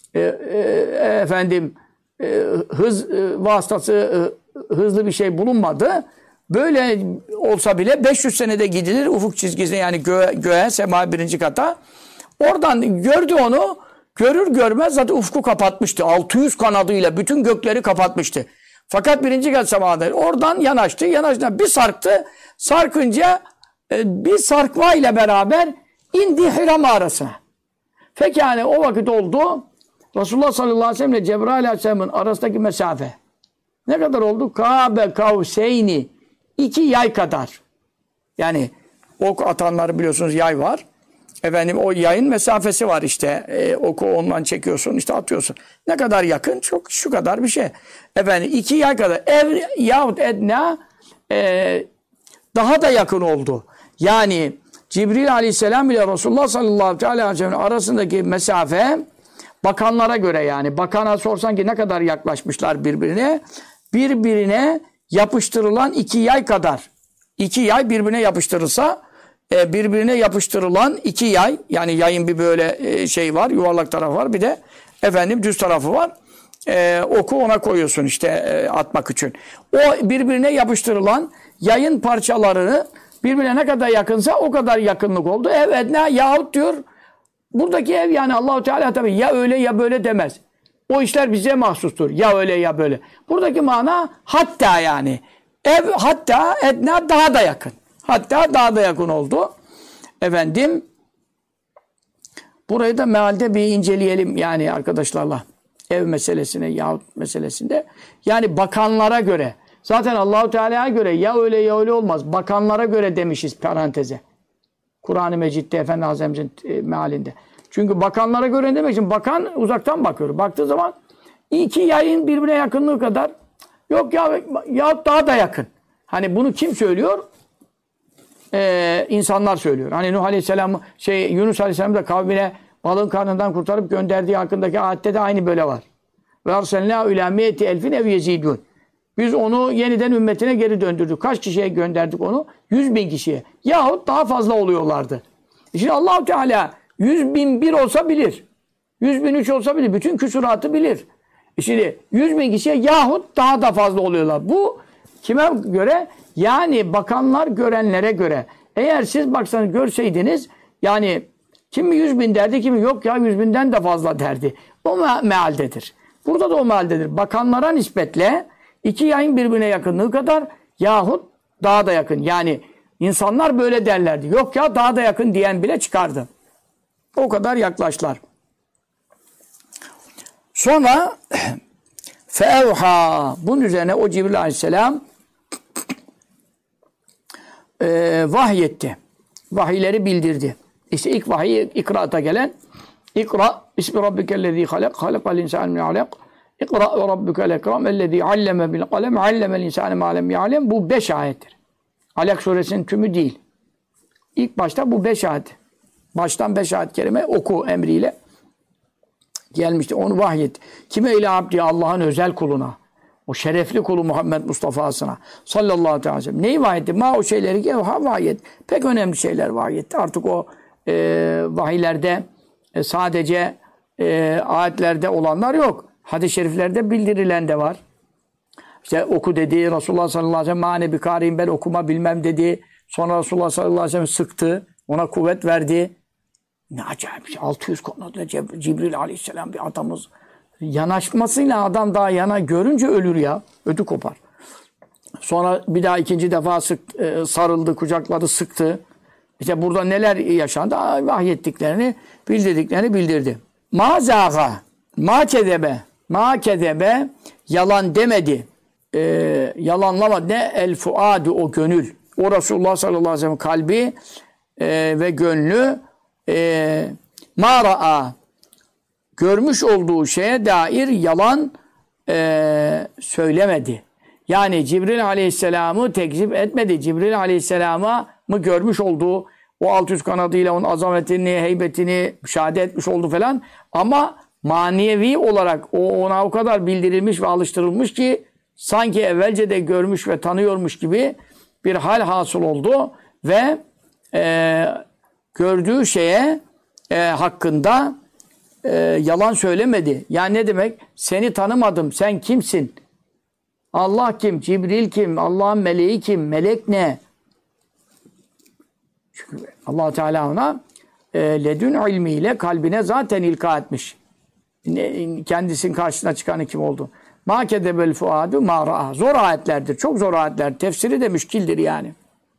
hız vasıtası hızlı bir şey bulunmadı. Böyle olsa bile 500 senede gidilir ufuk çizgisine, yani göğe, sema birinci kata. Oradan gördü onu. Görür görmez zaten ufku kapatmıştı. 600 kanadıyla bütün gökleri kapatmıştı. Fakat birinci kat semada oradan yanaştı. Yanaştı bir sarktı. Sarkınca bir sarkmayla beraber indi Hira mağarasına. Fekâne o vakit oldu. Resulullah sallallahu aleyhi ve sellem ile Cebrail aleyhisselamın arasındaki mesafe. Ne kadar oldu? Kâbe kavseyni. 2 yay kadar. Yani ok atanları biliyorsunuz, yay var. Efendim o yayın mesafesi var işte. Oku ondan çekiyorsun, işte atıyorsun. Ne kadar yakın? Çok şu kadar bir şey. Efendim 2 yay kadar. Yahut edna daha da yakın oldu. Yani Cibril aleyhisselam ile Resulullah sallallahu aleyhi ve sellem arasındaki mesafe bakanlara göre, yani bakana sorsan ki ne kadar yaklaşmışlar birbirine? Birbirine yapıştırılan 2 yay kadar. 2 yay birbirine yapıştırılsa birbirine yapıştırılan 2 yay, yani yayın bir böyle şey var, yuvarlak tarafı var, bir de efendim düz tarafı var. Oku ona koyuyorsun işte atmak için. O birbirine yapıştırılan yayın parçalarını birbirine ne kadar yakınsa o kadar yakınlık oldu. Evet ne yahut diyor buradaki ev, yani Allahu Teala tabii ya öyle ya böyle demez. O işler bize mahsustur. Ya öyle ya böyle. Buradaki mana hatta, yani ev hatta edna daha da yakın. Hatta daha da yakın oldu. Efendim burayı da mealde bir inceleyelim yani arkadaşlarla. Ev meselesine yahut meselesinde. Yani bakanlara göre. Zaten Allahu Teala'ya göre ya öyle ya öyle olmaz. Bakanlara göre demişiz paranteze. Kur'an-ı Mecid'de Efendi Hazretimizin mealinde. Çünkü bakanlara göre demek için bakan uzaktan bakıyor. Baktığı zaman 2 yayın birbirine yakınlığı kadar, yok ya daha da yakın. Hani bunu kim söylüyor? İnsanlar söylüyor. Hani Nuh Aleyhisselam, Yunus Aleyhisselam da kavmine balığın karnından kurtarıp gönderdiği hakkındaki ayette de aynı böyle var. Ve arsalnâ ilâ mi'eti elfin ev yezîdûn. Biz onu yeniden ümmetine geri döndürdük. Kaç kişiye gönderdik onu? 100.000 kişiye. Yahut daha fazla oluyorlardı. Şimdi Allah-u Teala 100.001 olsa bilir. 100.003 olsa bilir. Bütün küsuratı bilir. Şimdi 100.000 kişiye yahut daha da fazla oluyorlar. Bu kime göre? Yani bakanlar görenlere göre. Eğer siz baksanız görseydiniz, yani kimi 100.000 derdi, kimi yok ya 100.000'den de fazla derdi. O mealdedir. Burada da o mealdedir. Bakanlara nispetle 2 yayın birbirine yakınlığı kadar yahut daha da yakın. Yani insanlar böyle derlerdi. Yok ya daha da yakın diyen bile çıkardı. O kadar yaklaştılar. Sonra Fevha. Bunun üzerine o Cibril aleyhisselam vahyetti. Vahiyleri bildirdi. İşte ilk vahiy İkra'ta gelen İkra ismi rabbikellezî halak halakal insâne min alak İkra ve rabbukel ekrem ellezî alleme bil kalem allemel insâne mâ lem ya'lem. Bu 5 ayettir. Alak suresinin tümü değil. İlk başta bu 5 ayet. Baştan 5 ayet kerime oku emriyle gelmişti. Onu vahyetti. Kime ile abdi? Allah'ın özel kuluna. O şerefli kulu Muhammed Mustafa'sına sallallahu aleyhi ve sellem. Neyi vahyetti? O şeyleri ki vahyet. Pek önemli şeyler vahyetti. Artık o vahiylerde sadece ayetlerde olanlar yok. Hadis-i şeriflerde bildirilen de var. İşte oku dedi. Resulullah sallallahu aleyhi ve sellem mâne bir kâriyim, ben okuma bilmem dedi. Sonra Resulullah sallallahu aleyhi ve sellem sıktı. Ona kuvvet verdi. Ne acayip şey. 600 konuda Cibril aleyhisselam bir adamız. Yanaşmasıyla adam daha yana görünce ölür ya. Ödü kopar. Sonra bir daha ikinci defa sarıldı, kucakladı, sıktı. İşte burada neler yaşandı? Vahyettiklerini, bildirdiklerini bildirdi. Ma zâga, ma kezebe, ma kezebe, yalan demedi. Yalanlamadı. Ne? El fuadu, o gönül. O Resulullah sallallahu aleyhi ve sellem kalbi ve gönlü ma ra'a, görmüş olduğu şeye dair yalan söylemedi. Yani Cibril aleyhisselamı tekzip etmedi. Cibril aleyhisselama mı görmüş olduğu o 600 kanadıyla onun azametini, heybetini müşahede etmiş oldu falan. Ama manevi olarak ona o kadar bildirilmiş ve alıştırılmış ki sanki evvelce de görmüş ve tanıyormuş gibi bir hal hasıl oldu ve gördüğü şeye hakkında yalan söylemedi. Yani ne demek? Seni tanımadım. Sen kimsin? Allah kim? Cibril kim? Allah'ın meleği kim? Melek ne? Çünkü Allah Teala ona ledün ilmiyle kalbine zaten ilka etmiş. Kendisinin karşısına çıkanı kim oldu? Ma kedebel fuadu ma ra'a. Zor ayetlerdir. Çok zor ayetler. Tefsiri de müşkildir yani.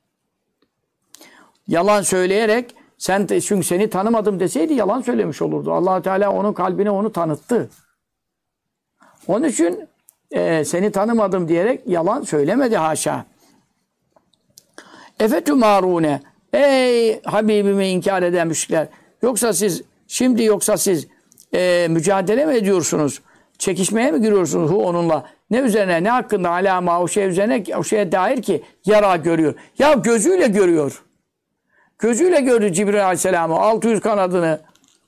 Yalan söyleyerek çünkü seni tanımadım deseydi yalan söylemiş olurdu. Allah Teala onun kalbine onu tanıttı. Onun için seni tanımadım diyerek yalan söylemedi haşa. Efetü marune. Ey Habibimi inkar eden müşrikler. Yoksa siz mücadele mi ediyorsunuz? Çekişmeye mi giriyorsunuz onunla? Ne üzerine, ne hakkında, alama o şey üzerine, o şeye dair ki yara görüyor. Ya gözüyle görüyor. Gözüyle gördü Cibril Aleyhisselam'ı, 600 kanadını,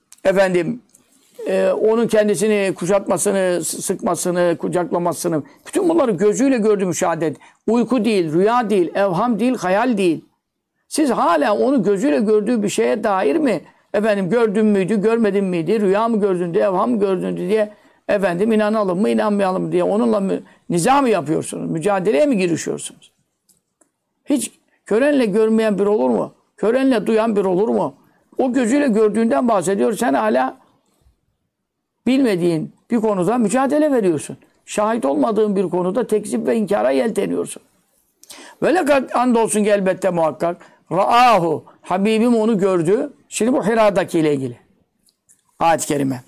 onun kendisini kuşatmasını, sıkmasını, kucaklamasını, bütün bunları gözüyle gördü, müşahede etti. Uyku değil, rüya değil, evham değil, hayal değil. Siz hala onu gözüyle gördüğü bir şeye dair mi? Gördün müydü, görmedin miydi, rüya mı gördün diye, evham mı gördün diye, inanalım mı, inanmayalım mı diye onunla niza mı yapıyorsunuz? Mücadeleye mi girişiyorsunuz? Hiç körenle görmeyen bir olur mu? Körenle duyan bir olur mu? O gözüyle gördüğünden bahsediyor. Sen hala bilmediğin bir konuda mücadele veriyorsun. Şahit olmadığın bir konuda tekzip ve inkara yelteniyorsun. Ve lekad andolsun ki elbette muhakkak ra'ahu, Habibim onu gördü. Şimdi bu Hira'daki ile ilgili ayet-i kerime.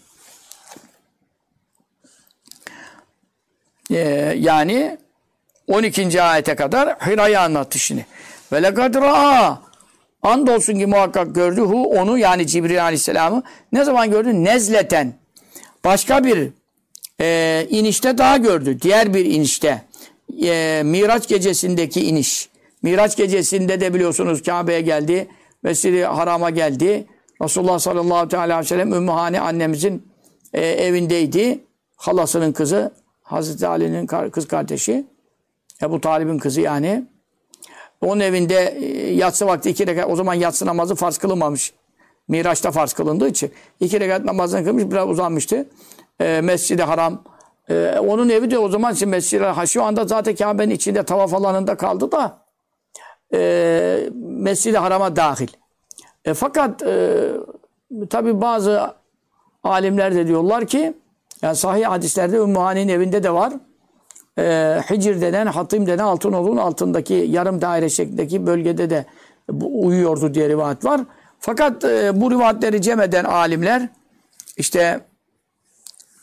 Yani 12. ayete kadar Hira'yı anlattı şimdi. Ve lekad ra'a, andolsun ki muhakkak gördü onu, yani Cibril Aleyhisselam'ı. Ne zaman gördü? Nezleten. Başka bir inişte daha gördü. Diğer bir inişte. Miraç gecesindeki iniş. Miraç gecesinde de biliyorsunuz Kabe'ye geldi. Mescid-i Haram'a geldi. Resulullah sallallahu aleyhi ve sellem Ümmühane annemizin evindeydi. Halasının kızı. Hazreti Ali'nin kız kardeşi. Ebu Talib'in kızı yani. Onun evinde yatsı vakti 2 rekat, o zaman yatsı namazı farz kılınmamış. Miraç'ta farz kılındığı için 2 rekat namazını kılmış, biraz uzanmıştı. Mescid-i Haram. Onun evi de o zaman için Mescid-i Haram. Şu anda zaten Kabe'nin içinde tavaf alanında kaldı da Mescid-i Haram'a dahil. Fakat tabi bazı alimler de diyorlar ki, yani sahih hadislerde Ümmühane'nin evinde de var. Hicr denen, Hatim denen Altınoluk'un altındaki yarım daire şeklindeki bölgede de uyuyordu diye rivayet var. Fakat bu rivayetleri cem eden alimler işte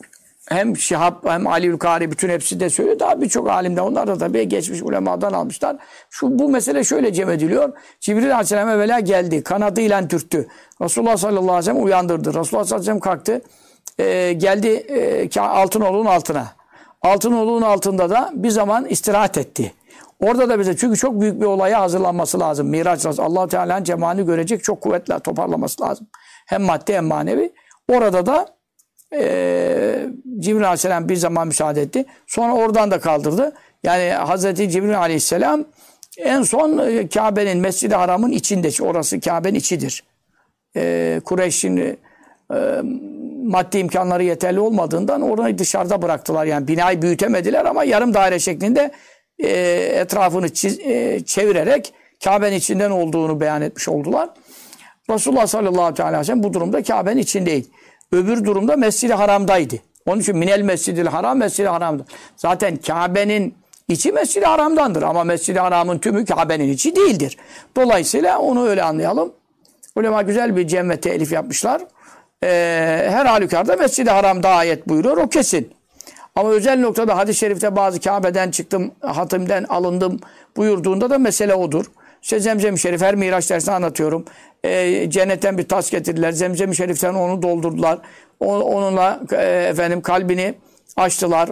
hem Şihab hem Ali Kari bütün hepsi de söylüyor. Daha birçok alimden onlar da tabii geçmiş ulemadan almışlar. Bu mesele şöyle cem ediliyor. Cibril Aleyhisselam evvela geldi. Kanadıyla dürttü. Resulullah sallallahu aleyhi ve sellem uyandırdı. Resulullah sallallahu aleyhi ve sellem kalktı. Geldi Altınoğlu'nun altına. Altınoğlu'nun altında da bir zaman istirahat etti. Orada da bize çünkü çok büyük bir olaya hazırlanması lazım. Miraç lazım. Allah-u Teala'nın cemaalini görecek çok kuvvetle toparlaması lazım. Hem maddi hem manevi. Orada da Cibril Aleyhisselam bir zaman müsaade etti. Sonra oradan da kaldırdı. Yani Hazreti Cibril Aleyhisselam en son Kabe'nin, Mescid-i Haram'ın içinde. Orası Kabe'nin içidir. Kureyş'in maddi imkanları yeterli olmadığından orayı dışarıda bıraktılar. Yani binayı büyütemediler ama yarım daire şeklinde etrafını çevirerek Kabe'nin içinden olduğunu beyan etmiş oldular. Resulullah sallallahu aleyhi ve sellem bu durumda Kabe'nin içindeydi. Öbür durumda Mescid-i Haram'daydı. Onun için minel Mescid-i Haram, Mescid-i Haram'da. Zaten Kabe'nin içi Mescid-i Haram'dandır ama Mescid-i Haram'ın tümü Kabe'nin içi değildir. Dolayısıyla onu öyle anlayalım. Ulema güzel bir cem ve telif yapmışlar. Her halükarda Mescid-i Haram'da ayet buyuruyor, o kesin. Ama özel noktada hadis-i şerifte bazı Kabe'den çıktım, hatimden alındım buyurduğunda da mesele odur. İşte Zemzem-i Şerif her Miraç dersinde anlatıyorum. Cennetten bir tas getirdiler. Zemzem-i Şerif'ten onu doldurdular. Onunla kalbini açtılar.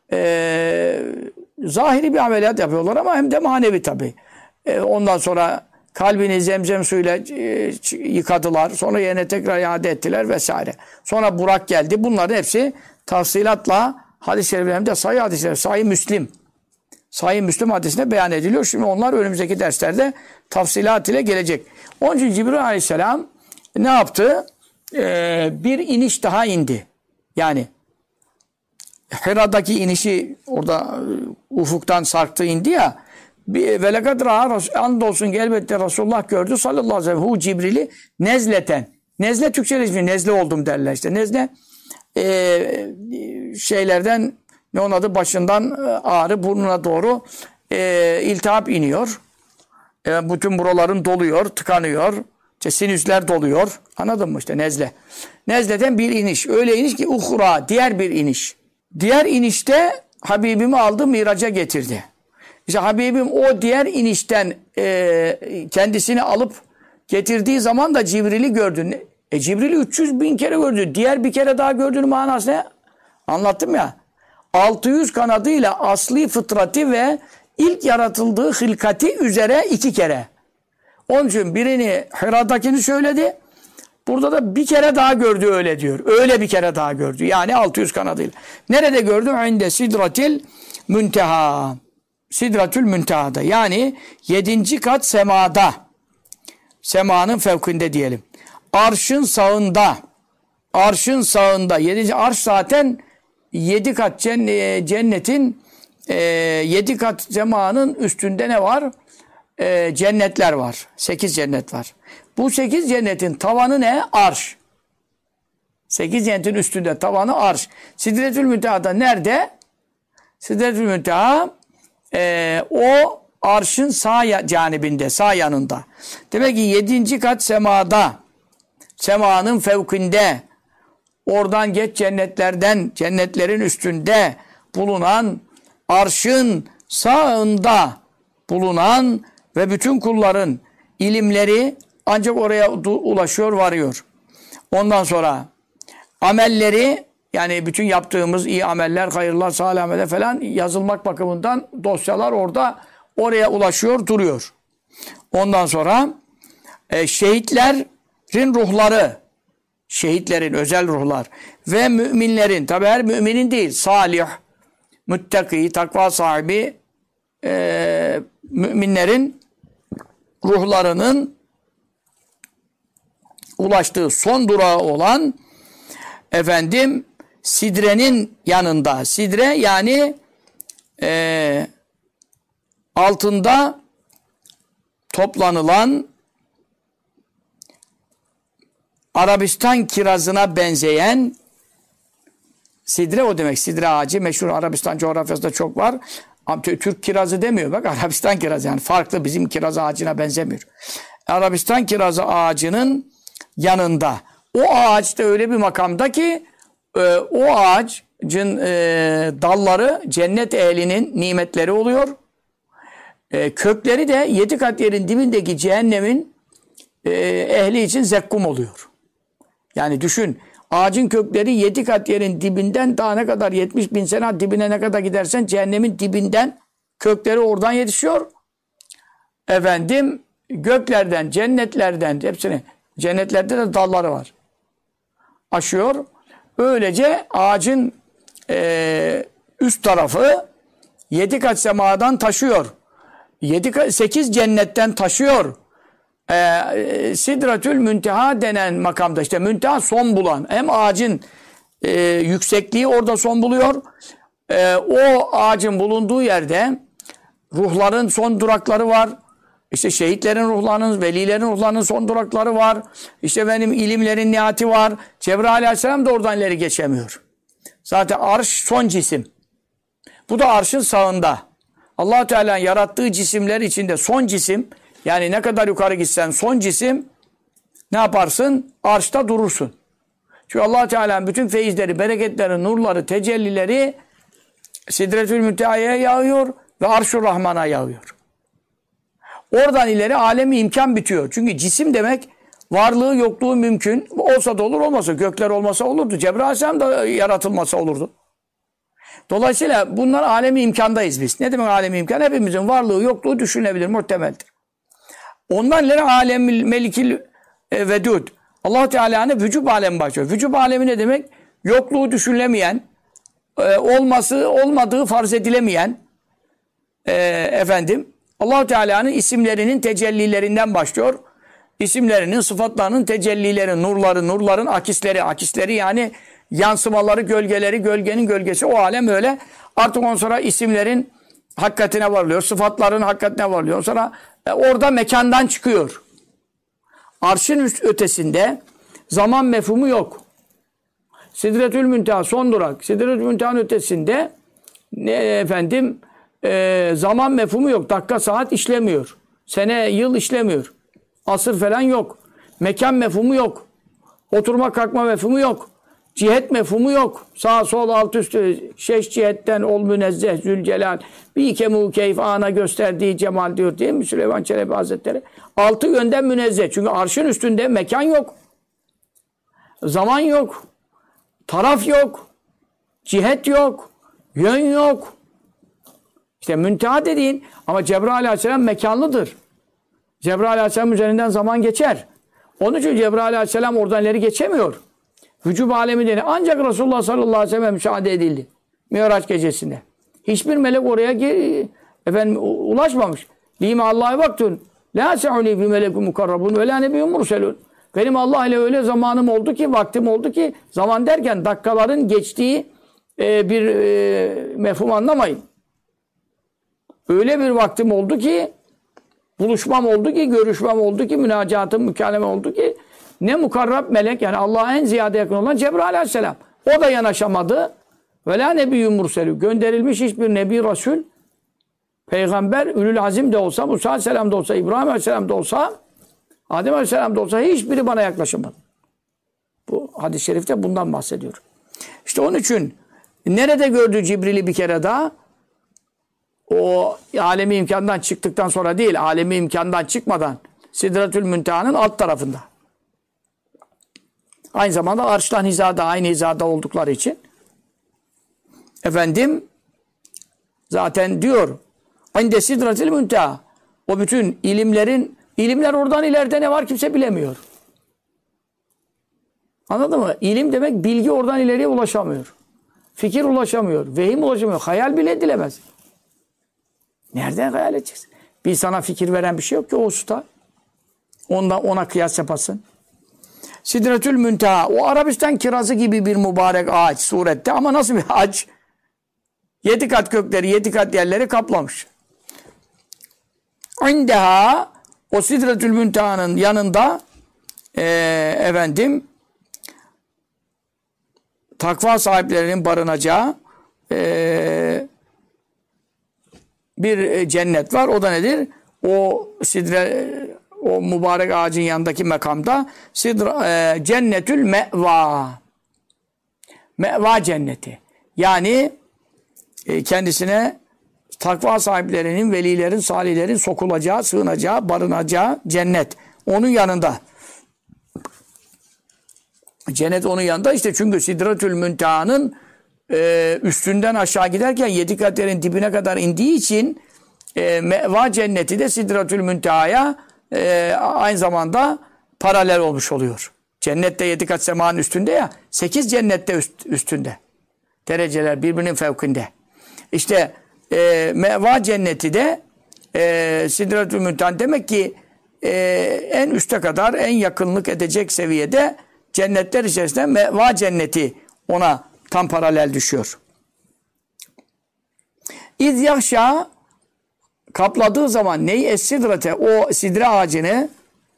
Zahiri bir ameliyat yapıyorlar ama hem de manevi tabii. Ondan sonra kalbini zemzem suyuyla yıkadılar. Sonra yerine tekrar iade ettiler vesaire. Sonra Burak geldi. Bunların hepsi tafsilatla hadis-i şeriflerimde sahih hadisler, sahih Müslim. Sahih Müslim hadisinde beyan ediliyor. Şimdi onlar önümüzdeki derslerde tafsilat ile gelecek. Onun için Cibril Aleyhisselam ne yaptı? Bir iniş daha indi. Yani Hira'daki inişi orada ufuktan sarktı indi ya. Ve lekad ra'a andolsun ki elbette Resulullah gördü sallallahu aleyhi ve sellem hu Cibril'i nezleten. Nezle Türkçe'de ismi nezle oldum derler işte. Nezle şeylerden ne onun adı başından ağrı burnuna doğru iltihap iniyor. Bütün buraların doluyor, tıkanıyor. İşte sinüsler doluyor. Anladın mı işte nezle. Nezleden bir iniş. Öyle iniş ki uhra diğer bir iniş. Diğer inişte Habibimi aldı miraca getirdi. İşte Habibim o diğer inişten kendisini alıp getirdiği zaman da Cibril'i gördü. Cibril'i 300 bin kere gördü. Diğer bir kere daha gördüğünün manası ne? Anlattım ya. 600 kanadıyla asli fıtratı ve ilk yaratıldığı hilkati üzere 2 kere. Onun için birini Hira'dakini söyledi. Burada da bir kere daha gördü öyle diyor. Öyle bir kere daha gördü. Yani 600 kanadıyla. Nerede gördü? İnde sidratil münteha. Sidratül müntehada. Yani 7. kat semada. Semanın fevkinde diyelim. Arşın sağında. Arşın sağında. 7. arş zaten 7 kat cennetin 7 kat semanın üstünde ne var? Cennetler var. 8 cennet var. Bu 8 cennetin tavanı ne? Arş. 8 cennetin üstünde tavanı arş. Sidretül Münteha'da nerede? Sidretül Münteha o arşın sağ canibinde, sağ yanında. Demek ki 7. kat semada, semanın fevkinde, oradan geç cennetlerden, cennetlerin üstünde bulunan, arşın sağında bulunan ve bütün kulların ilimleri ancak oraya ulaşıyor, varıyor. Ondan sonra amelleri, yani bütün yaptığımız iyi ameller, hayırlar, salih ameller falan yazılmak bakımından dosyalar oraya ulaşıyor, duruyor. Ondan sonra şehitlerin ruhları, şehitlerin özel ruhlar ve müminlerin, tabi her müminin değil, salih, müttaki, takva sahibi müminlerin ruhlarının ulaştığı son durağı olan sidrenin yanında. Sidre yani altında toplanılan Arabistan kirazına benzeyen sidre o demek. Sidre ağacı meşhur Arabistan coğrafyasında çok var. Ama Türk kirazı demiyor. Bak Arabistan kirazı yani farklı bizim kiraz ağacına benzemiyor. Arabistan kirazı ağacının yanında. O ağaç da öyle bir makamda ki o ağaç dalları cennet ehlinin nimetleri oluyor. Kökleri de 7 kat yerin dibindeki cehennemin ehli için zekkum oluyor. Yani düşün, ağacın kökleri 7 kat yerin dibinden daha ne kadar 70 bin sene dibine ne kadar gidersen cehennemin dibinden kökleri oradan yetişiyor. Efendim göklerden, cennetlerden hepsini, cennetlerde de dalları var. Aşıyor. Böylece ağacın üst tarafı 7 kat semadan taşıyor. 8 cennetten taşıyor. Sidretül Münteha denen makamda, işte Münteha son bulan, hem ağacın yüksekliği orada son buluyor. O ağacın bulunduğu yerde ruhların son durakları var. İşte şehitlerin ruhlarının, velilerin ruhlarının son durakları var. İşte benim ilimlerin nihati var. Cebrail aleyhisselam da oradan ileri geçemiyor. Zaten arş son cisim. Bu da arşın sağında. Allah Teala'nın yarattığı cisimler içinde son cisim, yani ne kadar yukarı gitsen son cisim, ne yaparsın? Arşta durursun. Çünkü Allah Teala'nın bütün feyizleri, bereketleri, nurları, tecellileri Sidretül Münteha'ya yağıyor ve Arş-ı Rahman'a yağıyor. Oradan ileri alemi imkan bitiyor. Çünkü cisim demek varlığı yokluğu mümkün. Olsa da olur, olmasa. Gökler olmasa olurdu. Cebrail Aleyhisselam da yaratılmasa olurdu. Dolayısıyla bunlar alemi imkandayız biz. Ne demek alemi imkan? Hepimizin varlığı yokluğu düşünülebilir, muhtemeldir. Ondan ileri alem melikil vedud. Allah Teala'nın vücub alemi başlıyor. Vücub alemi ne demek? Yokluğu düşünülemeyen, olmadığı farz edilemeyen, Allah Teala'nın isimlerinin tecellilerinden başlıyor. İsimlerinin, sıfatlarının tecellileri, nurların akisleri yani yansımaları, gölgeleri, gölgenin gölgesi, o alem öyle. Artık ondan sonra isimlerin hakikatine varılıyor, sıfatların hakikatine varılıyor. Sonra orada mekandan çıkıyor. Arşın ötesinde zaman mefhumu yok. Sidretül Münteha son durak. Sidretül Münteha'nın ötesinde zaman mefhumu yok. Dakika, saat işlemiyor. Sene, yıl işlemiyor. Asır falan yok. Mekan mefhumu yok. Oturma kalkma mefhumu yok. Cihet mefhumu yok. Sağ sol alt üstü şeş cihetten ol münezzeh zülcelal. Bir kemu keyf ana gösterdiği cemal diyor değil mi Süleyman Çelebi Hazretleri? 6 yönden münezzeh. Çünkü arşın üstünde mekan yok. Zaman yok. Taraf yok. Cihet yok. Yön yok. İşte münteha dediğin, ama Cebrail Aleyhisselam mekanlıdır. Cebrail Aleyhisselam üzerinden zaman geçer. Onun için Cebrail Aleyhisselam oradan ileri geçemiyor. Vücub alemi deniyor. Ancak Resulullah sallallahu aleyhi ve sellem müşahede edildi. Miraç gecesinde. Hiçbir melek oraya ulaşmamış. Lime Allah'a baktın. La se'uni bi melekun mukarrabun ve la nebiyyun murselun. Benim Allah ile öyle zamanım oldu ki, vaktim oldu ki, zaman derken dakikaların geçtiği bir mefhum anlamayın. Öyle bir vaktim oldu ki, buluşmam oldu ki, görüşmem oldu ki, münacatım, mükaleme oldu ki, ne mukarrab melek, yani Allah'a en ziyade yakın olan Cebrail Aleyhisselam. O da yanaşamadı. Ve la nebiyyun murselü. Gönderilmiş hiçbir nebi, rasul, peygamber, ülül azim de olsa, Musa Aleyhisselam da olsa, İbrahim Aleyhisselam da olsa, Adem Aleyhisselam da olsa hiçbiri bana yaklaşamadı. Bu hadis-i şerifte bundan bahsediyor. İşte onun için nerede gördü Cibril'i bir kere daha? O alemi imkandan çıktıktan sonra değil, alemi imkandan çıkmadan Sidretül Münteha'nın alt tarafında. Aynı zamanda arştan hizada, aynı hizada oldukları için zaten diyor inde Sidretül Münteha, o bütün ilimler oradan ileride ne var kimse bilemiyor. Anladın mı? İlim demek bilgi, oradan ileriye ulaşamıyor. Fikir ulaşamıyor. Vehim ulaşamıyor. Hayal bile edilemez. Nereden hayal edeceksin? Bir sana fikir veren bir şey yok ki o usta. Ona kıyas yapasın. Sidretül Münteha, o Arabistan kirazı gibi bir mübarek ağaç surette, ama nasıl bir ağaç? 7 kat kökleri, 7 kat yerleri kaplamış. İndeha, o Sidretül Münteha'nın yanında takva sahiplerinin barınacağı bir cennet var. O da nedir? O mübarek ağacın yanındaki makamda Cennetül Me'va. Me'va cenneti. Yani kendisine takva sahiplerinin, velilerin, salihlerin sokulacağı, sığınacağı, barınacağı cennet. Onun yanında. Cennet onun yanında işte, çünkü Sidretül Münteha'nın üstünden aşağı giderken 7 katların dibine kadar indiği için meva cenneti de Sidretül Münteha'ya aynı zamanda paralel olmuş oluyor. Cennette 7 kat semanın üstünde ya, 8 cennette üstünde. Dereceler birbirinin fevkinde. İşte meva cenneti de Sidretül Münteha, demek ki en üste kadar, en yakınlık edecek seviyede cennetler içerisinde meva cenneti ona tam paralel düşüyor. İz yahşa, kapladığı zaman neyi? Es-sidrate, o sidre ağacını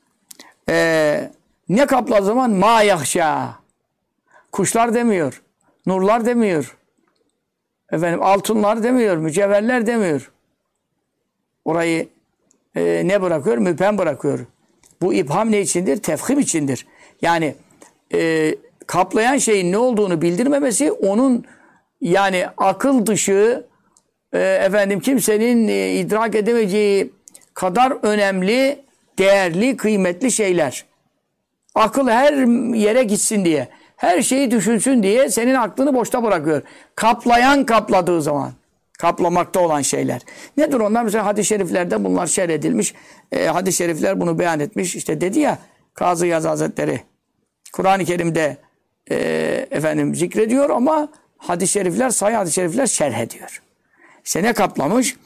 ne kapladığı zaman? Ma yahşa. Kuşlar demiyor. Nurlar demiyor. Efendim altınlar demiyor. Mücevherler demiyor. Orayı ne bırakıyor? Müphem bırakıyor. Bu ibham ne içindir? Tefhim içindir. Yani kaplayan şeyin ne olduğunu bildirmemesi, onun yani akıl dışı kimsenin idrak edemeyeceği kadar önemli, değerli, kıymetli şeyler. Akıl her yere gitsin diye, her şeyi düşünsün diye senin aklını boşta bırakıyor. Kaplayan kapladığı zaman. Kaplamakta olan şeyler. Nedir onlar? Mesela hadis-i şeriflerde bunlar şerh edilmiş. Hadis-i şerifler bunu beyan etmiş. İşte dedi ya Kazı Yaz Hazretleri, Kur'an-ı Kerim'de zikrediyor ama hadis-i şerifler, sahih hadis-i şerifler şerh ediyor. İşte ne kaplamış?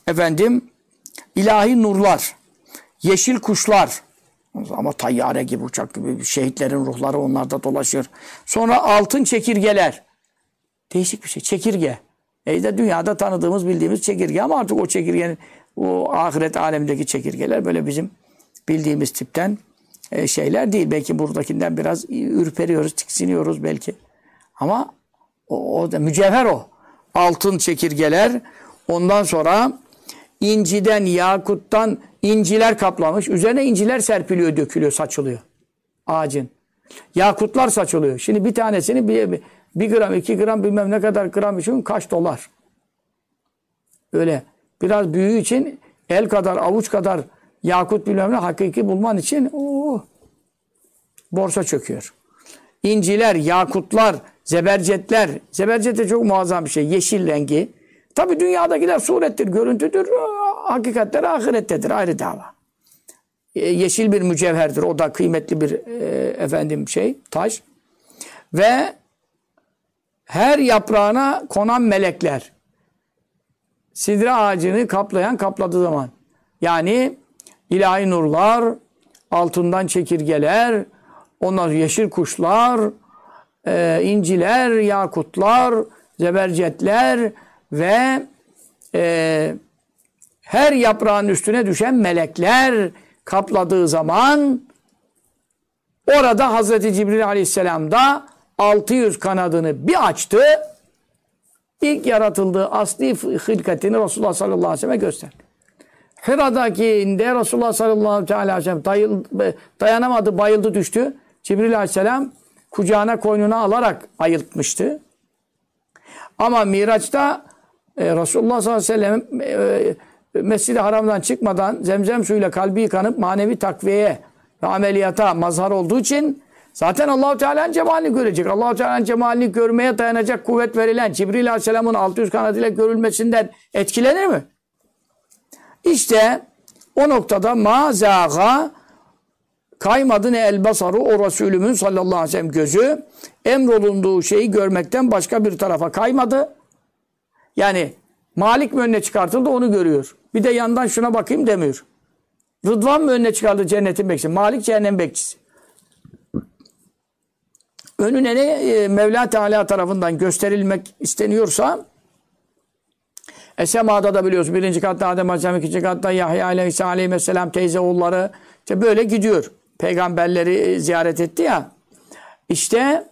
İlahi nurlar, yeşil kuşlar, ama tayyare gibi, uçak gibi, şehitlerin ruhları onlarda dolaşıyor. Sonra altın çekirgeler. Değişik bir şey. Çekirge. İşte dünyada tanıdığımız, bildiğimiz çekirge, ama artık o çekirgenin, o ahiret alemindeki çekirgeler böyle bizim bildiğimiz tipten şeyler değil. Belki buradakinden biraz ürperiyoruz, tiksiniyoruz belki. Ama o da mücevher o. Altın çekirgeler. Ondan sonra inciden, yakuttan inciler kaplamış. Üzerine inciler serpiliyor, dökülüyor, saçılıyor. Ağacın. Yakutlar saçılıyor. Şimdi bir tanesini bir gram, 2 gram, bilmem ne kadar gram için kaç dolar. Öyle. Biraz büyüğü için el kadar, avuç kadar yakut bilmem ne hakiki bulman için borsa çöküyor. İnciler, yakutlar, zebercetler. Zebercet de çok muazzam bir şey. Yeşil rengi. Tabi dünyadakiler surettir, görüntüdür. Hakikatler ahirettedir. Ayrı dava. Yeşil bir mücevherdir. O da kıymetli bir taş. Ve her yaprağına konan melekler. Sidre ağacını kapladığı zaman. Yani ilahi nurlar, altından çekirgeler, onlar yeşil kuşlar, inciler, yakutlar, zebercetler ve her yaprağın üstüne düşen melekler kapladığı zaman, orada Hazreti Cibril Aleyhisselam da 600 kanadını bir açtı. İlk yaratıldığı asli hılkatini Resulullah sallallahu aleyhi ve selleme gösterdi. Hira'dakinde Resulullah sallallahu aleyhi ve sellem dayanamadı, bayıldı, düştü. Cibril Aleyhisselam kucağına, koynuna alarak ayıltmıştı. Ama Miraç'ta Resulullah sallallahu aleyhi ve sellem Mescid-i Haram'dan çıkmadan zemzem suyuyla kalbi yıkanıp manevi takviyeye ve ameliyata mazhar olduğu için zaten Allah-u Teala'nın cemalini görecek. Allah-u Teala'nın cemalini görmeye dayanacak kuvvet verilen Cibril Aleyhisselam'ın 600 kanadıyla görülmesinden etkilenir mi? İşte o noktada mazaga, kaymadı ne el basaru, o Resulümün sallallahu aleyhi ve sellem gözü emrolunduğu şeyi görmekten başka bir tarafa kaymadı. Yani Malik mi önüne çıkartıldı, onu görüyor. Bir de yandan şuna bakayım demiyor. Rıdvan mı önüne çıkardı, cennetin bekçisi? Malik cehennem bekçisi. Önüne ne Mevla Teala tarafından gösterilmek isteniyorsa, semada da biliyorsun, 1. katta Adem Aleyhisselam, 2. katta Yahya Aleyhisselam teyze oğulları, işte böyle gidiyor. Peygamberleri ziyaret etti ya. İşte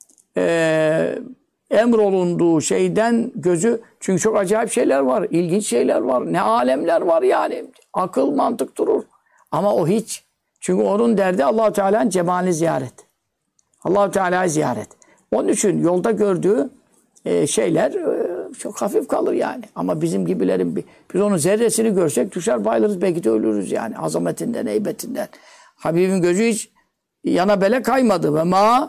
emrolunduğu şeyden gözü, çünkü çok acayip şeyler var, ilginç şeyler var, ne alemler var yani. Akıl, mantık durur. Ama o hiç. Çünkü onun derdi Allah-u Teala'nın cemalini ziyaret. Allah-u Teala'yı ziyaret. Onun için yolda gördüğü şeyler çok hafif kalır yani. Ama bizim gibilerin biz onun zerresini görsek düşer bayılırız, belki de ölürüz yani. Azametinden, heybetinden. Habibin gözü hiç yana bele kaymadı ve ma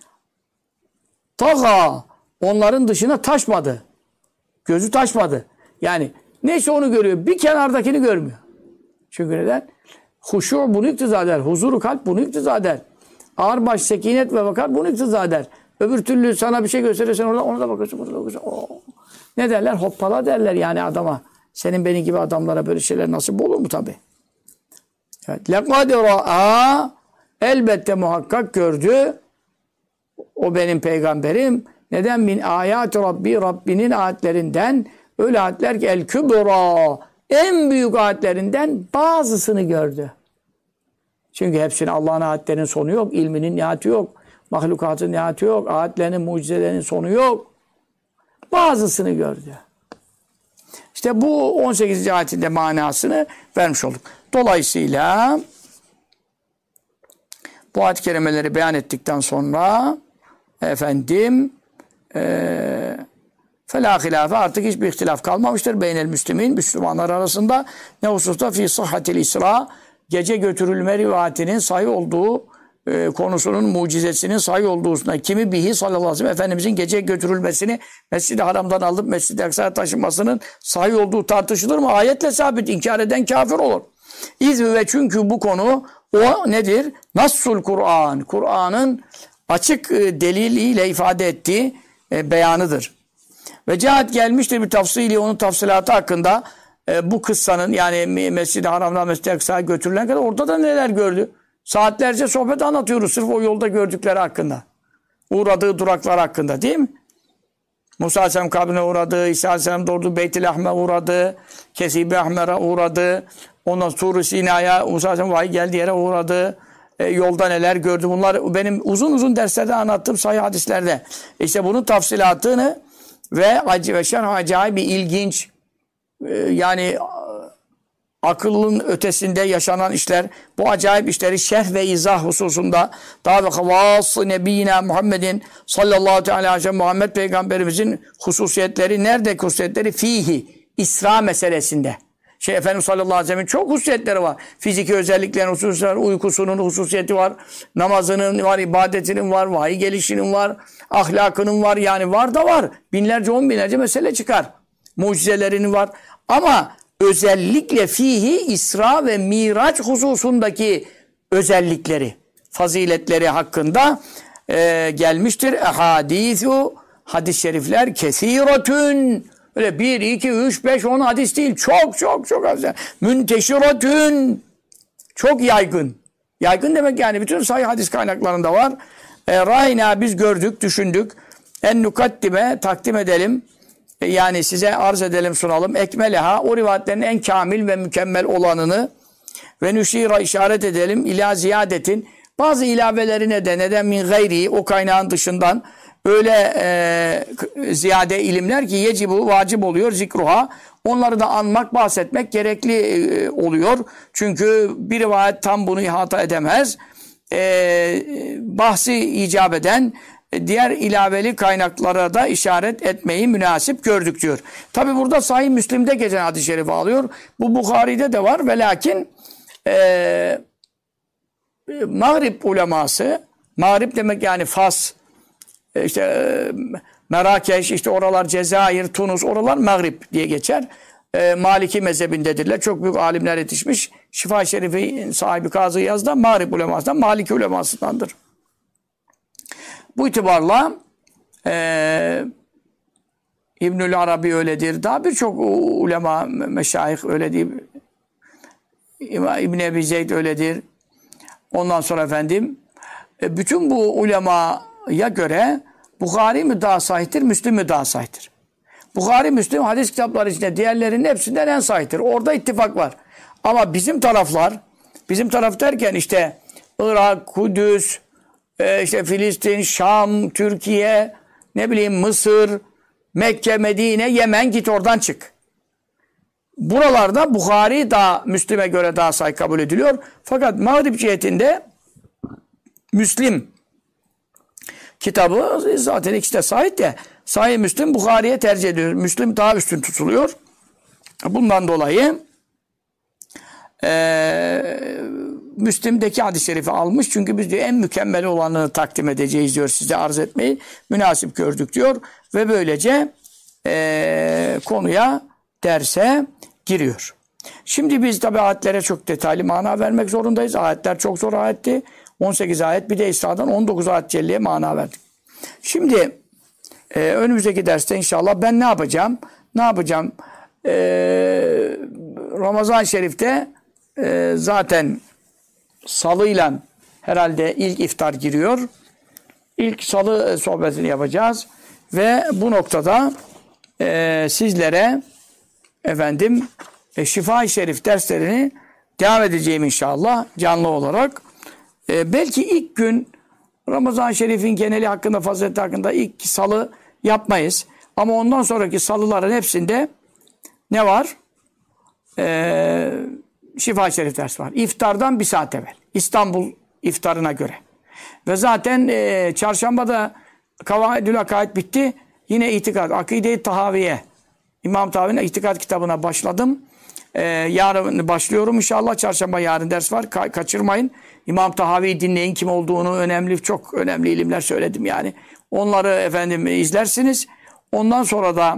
taga, onların dışına taşmadı. Gözü taşmadı. Yani neyse onu görüyor. Bir kenardakini görmüyor. Çünkü neden? Huşu bunu iktiza eder. Huzuru kalp bunu iktiza eder. Ağırbaş, sekinet ve vakar bunu iktiza eder. Öbür türlü sana bir şey gösterirsen orada ona da bakıyorsun. Burada bakıyorsun. Ne derler? Hoppala derler yani adama. Senin benim gibi adamlara böyle şeyler nasip olur mu tabi? Evet. Lekad ra'a, elbette muhakkak gördü. O benim peygamberim. Neden? Min ayat Rabbi, Rabbinin ayetlerinden, öyle ayetler ki el kübra, en büyük ayetlerinden bazısını gördü. Çünkü hepsinin Allah'ın ayetlerinin sonu yok, ilminin nihayeti yok, mahlukatın nihayeti yok, ayetlerinin, mucizelerinin sonu yok. Bazısını gördü. İşte bu 18. ayetinde manasını vermiş olduk. Dolayısıyla bu ayet-i kerimeleri beyan ettikten sonra efendim felâ hilâfe, artık hiçbir ihtilaf kalmamıştır. Beynel müslümin, Müslümanlar arasında ne hususta fî sıhhatil isra, gece götürülme rivayetinin sahih olduğu konusunun mucizesinin sahih olduğusuna, kimi bihi sallallahu aleyhi ve sellem Efendimizin gece götürülmesini Mescid-i Haram'dan alıp Mescid-i Aksa'ya taşınmasının sahih olduğu tartışılır mı? Ayetle sabit, inkar eden kafir olur. Ve çünkü bu konu o nedir? Nassul Kur'an. Kur'an'ın açık deliliyle ifade ettiği beyanıdır. Ve cihat gelmiştir bir tafsili, onun tafsilatı hakkında bu kıssanın, yani Mescid-i Haram'dan Mescid-i Aksa'ya götürülen kadar orada da neler gördü? Saatlerce sohbet anlatıyoruz sırf o yolda gördükleri hakkında. Uğradığı duraklar hakkında, değil mi? Musa Aleyhisselam kabrine uğradı, İsa Aleyhisselam doğurdu, Beyt-i Lahm'e uğradı, Kesib-i Ahmer'e uğradı, ondan Tur-u Sina'ya, Musa Aleyhisselam vahiy geldiği yere uğradı. Yolda neler gördü? Bunlar benim uzun uzun derslerde anlattığım sahih hadislerde. İşte bunun tafsilatını ve şerh acayip bir ilginç, yani akıllın ötesinde yaşanan işler, bu acayip işleri şerh ve izah hususunda daha ve havas-ı nebiyina Muhammedin sallallahu aleyhi ve sellem, Muhammed peygamberimizin hususiyetleri, nerede hususiyetleri? Fihi, İsra meselesinde. Efendimiz sallallahu aleyhi ve sellem'in çok hususiyetleri var. Fiziki özelliklerin hususiyeti var, uykusunun hususiyeti var, namazının var, ibadetinin var, vahiy gelişinin var, ahlakının var, yani var da var. Binlerce, 10 binlerce mesele çıkar. Mucizelerinin var. Ama özellikle fihi İsra ve Miraç hususundaki özellikleri, faziletleri hakkında gelmiştir. Ehadîsu, hadis-i şerifler kesiratün. Öyle 1, 2, 3, 5, 10 hadis değil. Çok az. Münteşiratün. Çok yaygın. Yaygın demek yani bütün sahih hadis kaynaklarında var. Râhina, biz gördük, düşündük. En nukaddime, takdim edelim. Yani size arz edelim, sunalım. Ekmeleha, o rivayetlerin en kamil ve mükemmel olanını ve nüşira, işaret edelim. İlâ ziyadetin, bazı ilavelerine de neden min gayri, o kaynağın dışından öyle ziyade ilimler ki yecibu, vacip oluyor zikruha. Onları da anmak, bahsetmek gerekli oluyor. Çünkü bir rivayet tam bunu ihata edemez. Bahsi icap eden diğer ilaveli kaynaklara da işaret etmeyi münasip gördük diyor. Tabi burada Sahih Müslim'de geçen hadis-i şerifi alıyor. Bu Bukhari'de de var ve lakin Mağrib uleması, Mağrib demek yani Fas, işte Merakeş, işte oralar Cezayir, Tunus, oralar Mağrib diye geçer. Maliki mezhebindedirler. Çok büyük alimler yetişmiş. Şifa-i Şerifi sahibi Kazı Iyaz da Mağrib ulemasından, Maliki ulemasındandır. Bu itibarla İbnül Arabi öyledir. Daha birçok ulema, meşayih öyle değil. İbn Ebi Zeyd öyledir. Ondan sonra efendim bütün bu ulemaya göre Bukhari mi daha sahihtir, Müslim mi daha sahihtir? Bukhari, Müslim hadis kitapları içinde diğerlerinin hepsinden en sahihtir. Orada ittifak var. Ama bizim taraf derken işte Irak, Kudüs, işte Filistin, Şam, Türkiye, ne bileyim Mısır, Mekke, Medine, Yemen, git oradan çık. Buralarda Bukhari daha Müslim'e göre daha sahih kabul ediliyor. Fakat Mağrib cihetinde Müslim kitabı zaten ikisi de sahih de Sahih Müslim Bukhari'ye tercih ediyor. Müslim daha üstün tutuluyor. Bundan dolayı Müslim'deki hadis-i şerifi almış. Çünkü biz diyor en mükemmel olanını takdim edeceğiz diyor. Size arz etmeyi münasip gördük diyor. Ve böylece konuya, derse giriyor. Şimdi biz tabi ayetlere çok detaylı mana vermek zorundayız. Ayetler çok zor ayetti. 18 ayet, bir de İsra'dan 19 ayet celliye mana verdik. Şimdi önümüzdeki derste inşallah ben ne yapacağım? Ne yapacağım? Ramazan-ı Şerif'te zaten salıyla herhalde ilk iftar giriyor. İlk salı sohbetini yapacağız. Ve bu noktada sizlere efendim Şifa-i Şerif derslerini devam edeceğim inşallah canlı olarak. Belki ilk gün Ramazan-ı Şerif'in geneli hakkında, fazileti hakkında ilk salı yapmayız. Ama ondan sonraki salıların hepsinde ne var? Şifa-i Şerif dersi var. İftardan bir saat evvel. İstanbul iftarına göre. Ve zaten çarşambada Kavaidül Akaid bitti. Yine itikad, Akide-i Tahaviye. İmam Tahavi'nin itikad kitabına başladım. Yarın başlıyorum inşallah. Çarşamba yarın ders var. Kaçırmayın. İmam Tahavi'yi dinleyin, kim olduğunu, önemli, çok önemli ilimler söyledim yani. Onları efendim izlersiniz. Ondan sonra da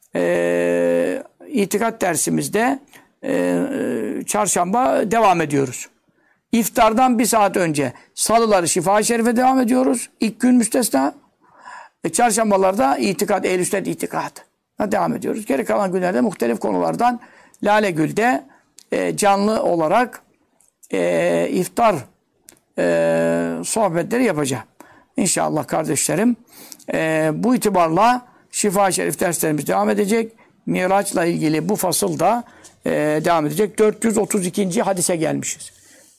itikad dersimizde çarşamba devam ediyoruz. İftardan bir saat önce salıları Şifa-i Şerif'e devam ediyoruz. İlk gün müstesna. Çarşambalarda itikad, ehl-i sünnet itikadı devam ediyoruz. Geri kalan günlerde muhtelif konulardan Lale Gül'de canlı olarak iftar sohbetleri yapacağım. İnşallah kardeşlerim. Bu itibarla Şifa-i Şerif derslerimiz devam edecek. Miraç'la ilgili bu fasılda devam edecek. 432. hadise gelmişiz.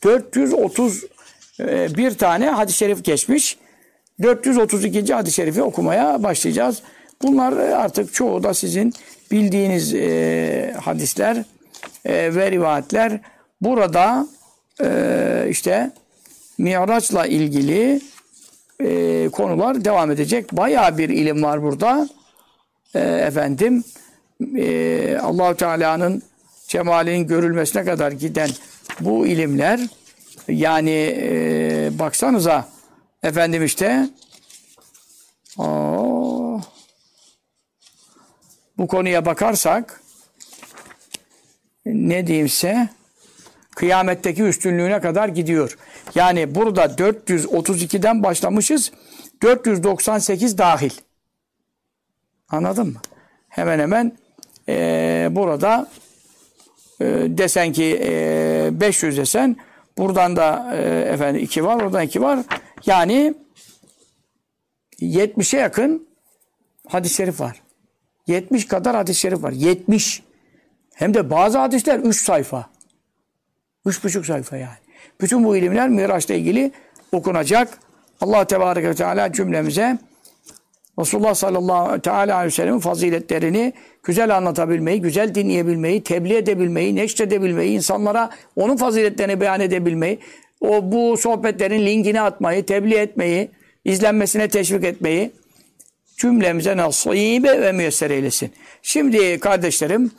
431 tane hadis-i şerif geçmiş. 432. hadis-i şerifi okumaya başlayacağız. Bunlar artık çoğu da sizin bildiğiniz hadisler ve rivayetler. Burada işte Miraç'la ilgili konular devam edecek. Bayağı bir ilim var burada. Efendim Allah-u Teala'nın cemalinin görülmesine kadar giden bu ilimler, yani baksanıza efendim işte bu konuya bakarsak ne diyeyimse kıyametteki üstünlüğüne kadar gidiyor. Yani burada 432'den başlamışız. 498 dahil. Anladın mı? Hemen hemen burada desen ki 500 desen buradan da efendim 2 var, oradan 2 var. Yani 70'e yakın hadis-i şerif var. 70 kadar hadis-i şerif var. 70. Hem de bazı hadisler 3 sayfa. 3,5 sayfa yani. Bütün bu ilimler Miraç'la ilgili okunacak. Allah Tebareke ve Teala cümlemize Resulullah sallallahu teala aleyhi ve sellem'in faziletlerini güzel anlatabilmeyi, güzel dinleyebilmeyi, tebliğ edebilmeyi, neşredebilmeyi, insanlara onun faziletlerini beyan edebilmeyi, bu sohbetlerin linkini atmayı, tebliğ etmeyi, izlenmesine teşvik etmeyi cümlemize nasibe ve müyesser eylesin. Şimdi kardeşlerim,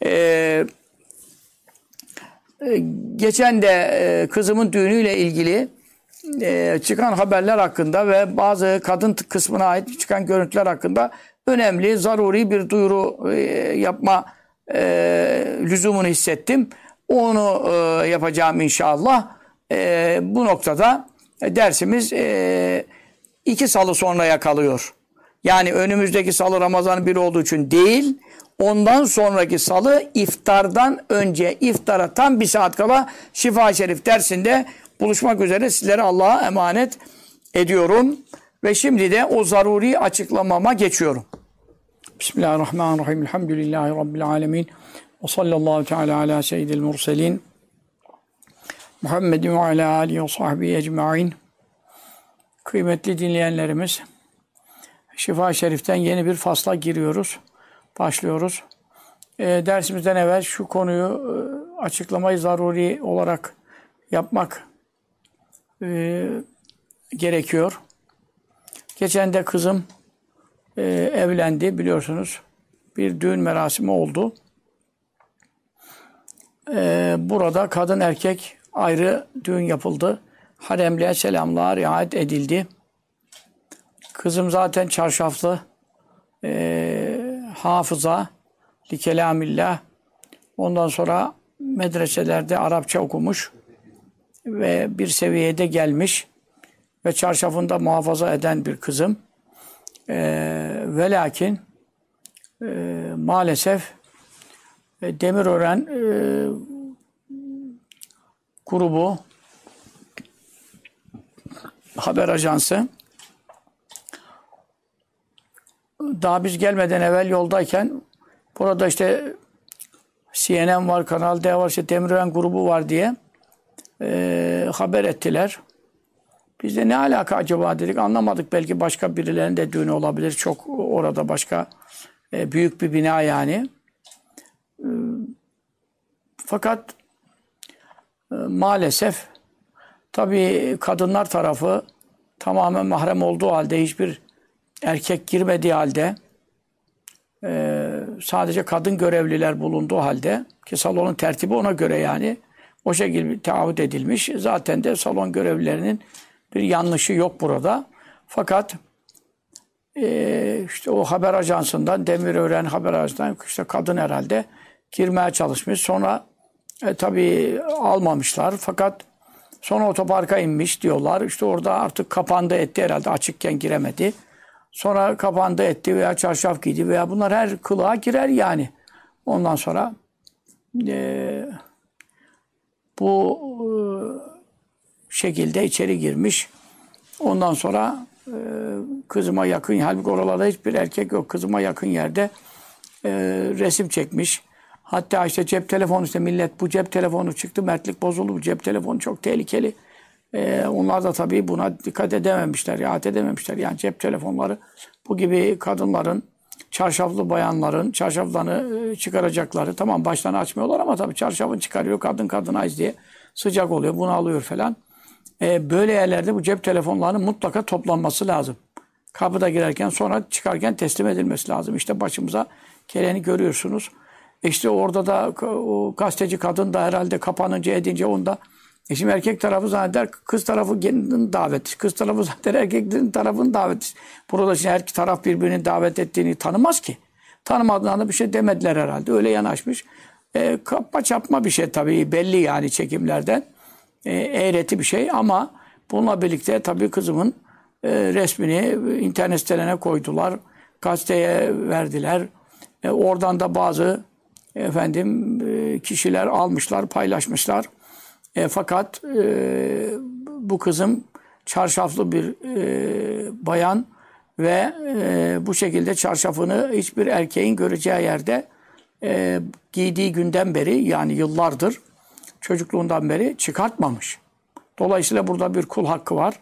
geçen de kızımın düğünüyle ilgili çıkan haberler hakkında ve bazı kadın kısmına ait çıkan görüntüler hakkında önemli, zaruri bir duyuru yapma lüzumunu hissettim. Onu yapacağım inşallah. Bu noktada dersimiz 2 salı sonraya kalıyor. Yani önümüzdeki salı Ramazan'ın biri olduğu için değil, ondan sonraki salı iftardan önce, iftara tam 1 saat kala Şifa-i Şerif dersinde buluşmak üzere sizlere Allah'a emanet ediyorum. Ve şimdi de o zaruri açıklamama geçiyorum. Bismillahirrahmanirrahim. Elhamdülillahi Rabbil alemin. Ve sallallahu teala ala seyyidil murselin. Muhammedin ve ala alihi ve sahbihi ecma'in. Kıymetli dinleyenlerimiz, Şifa-i Şerif'ten yeni bir fasla giriyoruz. Başlıyoruz. Dersimizden evvel şu konuyu açıklamayı zaruri olarak yapmak gerekiyor. Geçen de kızım evlendi biliyorsunuz. Bir düğün merasimi oldu. Burada kadın erkek ayrı düğün yapıldı. Haremliğe selamlar riayet edildi. Kızım zaten çarşaflı, hafıza li kelamillah. Ondan sonra medreselerde Arapça okumuş ve bir seviyede gelmiş ve çarşafında muhafaza eden bir kızım. Ve lakin maalesef Demirören grubu haber ajansı daha biz gelmeden evvel yoldayken burada işte CNN var, Kanal D var, işte Demirören grubu var diye haber ettiler. Biz de ne alaka acaba dedik, anlamadık. Belki başka birilerinin de düğünü olabilir. Çok orada başka büyük bir bina yani. Fakat maalesef tabii kadınlar tarafı tamamen mahrem olduğu halde, hiçbir erkek girmediği halde, sadece kadın görevliler bulunduğu halde, ki salonun tertibi ona göre yani o şekilde taahhüt edilmiş. Zaten de salon görevlilerinin bir yanlışı yok burada. Fakat işte o haber ajansından, Demirören haber ajansından işte kadın herhalde girmeye çalışmış. Sonra tabii almamışlar. Fakat sonra otoparka inmiş diyorlar. İşte orada artık kapandı etti herhalde. Açıkken giremedi. Sonra kapandı etti veya çarşaf giydi veya bunlar her kılığa girer yani. Ondan sonra bu şekilde içeri girmiş. Ondan sonra kızıma yakın, halbuki oralarda hiçbir erkek yok. Kızıma yakın yerde resim çekmiş. Hatta işte cep telefonu, işte millet bu cep telefonu çıktı, mertlik bozuldu, bu cep telefonu çok tehlikeli. Onlar da tabii buna dikkat edememişler, riayet edememişler. Yani cep telefonları bu gibi kadınların, çarşaflı bayanların çarşaflarını çıkaracakları, tamam başlarını açmıyorlar ama tabii çarşafını çıkarıyor, kadın kadınayız diye sıcak oluyor, bunu alıyor falan. Böyle yerlerde bu cep telefonlarının mutlaka toplanması lazım. Kapıda girerken, sonra çıkarken teslim edilmesi lazım. İşte başımıza geleni görüyorsunuz. İşte orada da o gazeteci kadın da herhalde kapanınca edince onda. Şimdi erkek tarafı zanneder kız tarafı davet. Kız tarafı zanneder erkek tarafının daveti. Burada şimdi her taraf birbirinin davet ettiğini tanımaz ki. Tanımadığında bir şey demediler herhalde. Öyle yanaşmış. Kapma çapma bir şey tabii, belli yani çekimlerden. Eğreti bir şey ama bununla birlikte tabii kızımın resmini internet sitelerine koydular. Gazeteye verdiler. Oradan da bazı kişiler almışlar, paylaşmışlar. Fakat bu kızım çarşaflı bir bayan ve bu şekilde çarşafını hiçbir erkeğin göreceği yerde giydiği günden beri, yani yıllardır, çocukluğundan beri çıkartmamış. Dolayısıyla burada bir kul hakkı var.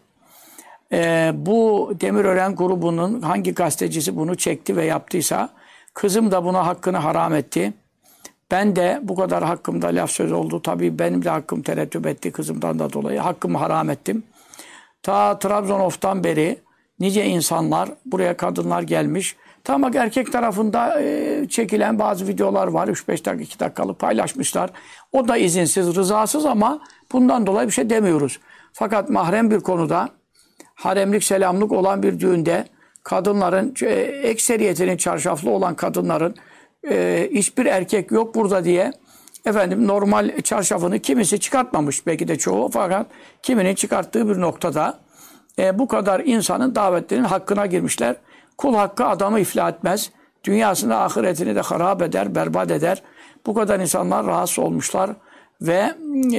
Bu Demirören grubunun hangi gazetecisi bunu çekti ve yaptıysa, kızım da buna hakkını haram etti. Ben de bu kadar hakkımda laf söz oldu. Tabii benim de hakkım tereddüt etti kızımdan da dolayı. Hakkımı haram ettim. Ta Trabzonof'tan beri nice insanlar, buraya kadınlar gelmiş. Tam bak erkek tarafında çekilen bazı videolar var. 3-5 dakika, 2 dakikalık paylaşmışlar. O da izinsiz, rızasız ama bundan dolayı bir şey demiyoruz. Fakat mahrem bir konuda, haremlik, selamlık olan bir düğünde kadınların, ekseriyetinin çarşaflı olan kadınların hiçbir erkek yok burada diye normal çarşafını kimisi çıkartmamış, belki de çoğu, fakat kiminin çıkarttığı bir noktada bu kadar insanın davetlerinin hakkına girmişler. Kul hakkı adamı iflah etmez. Dünyasını, ahiretini de harap eder, berbat eder. Bu kadar insanlar rahatsız olmuşlar ve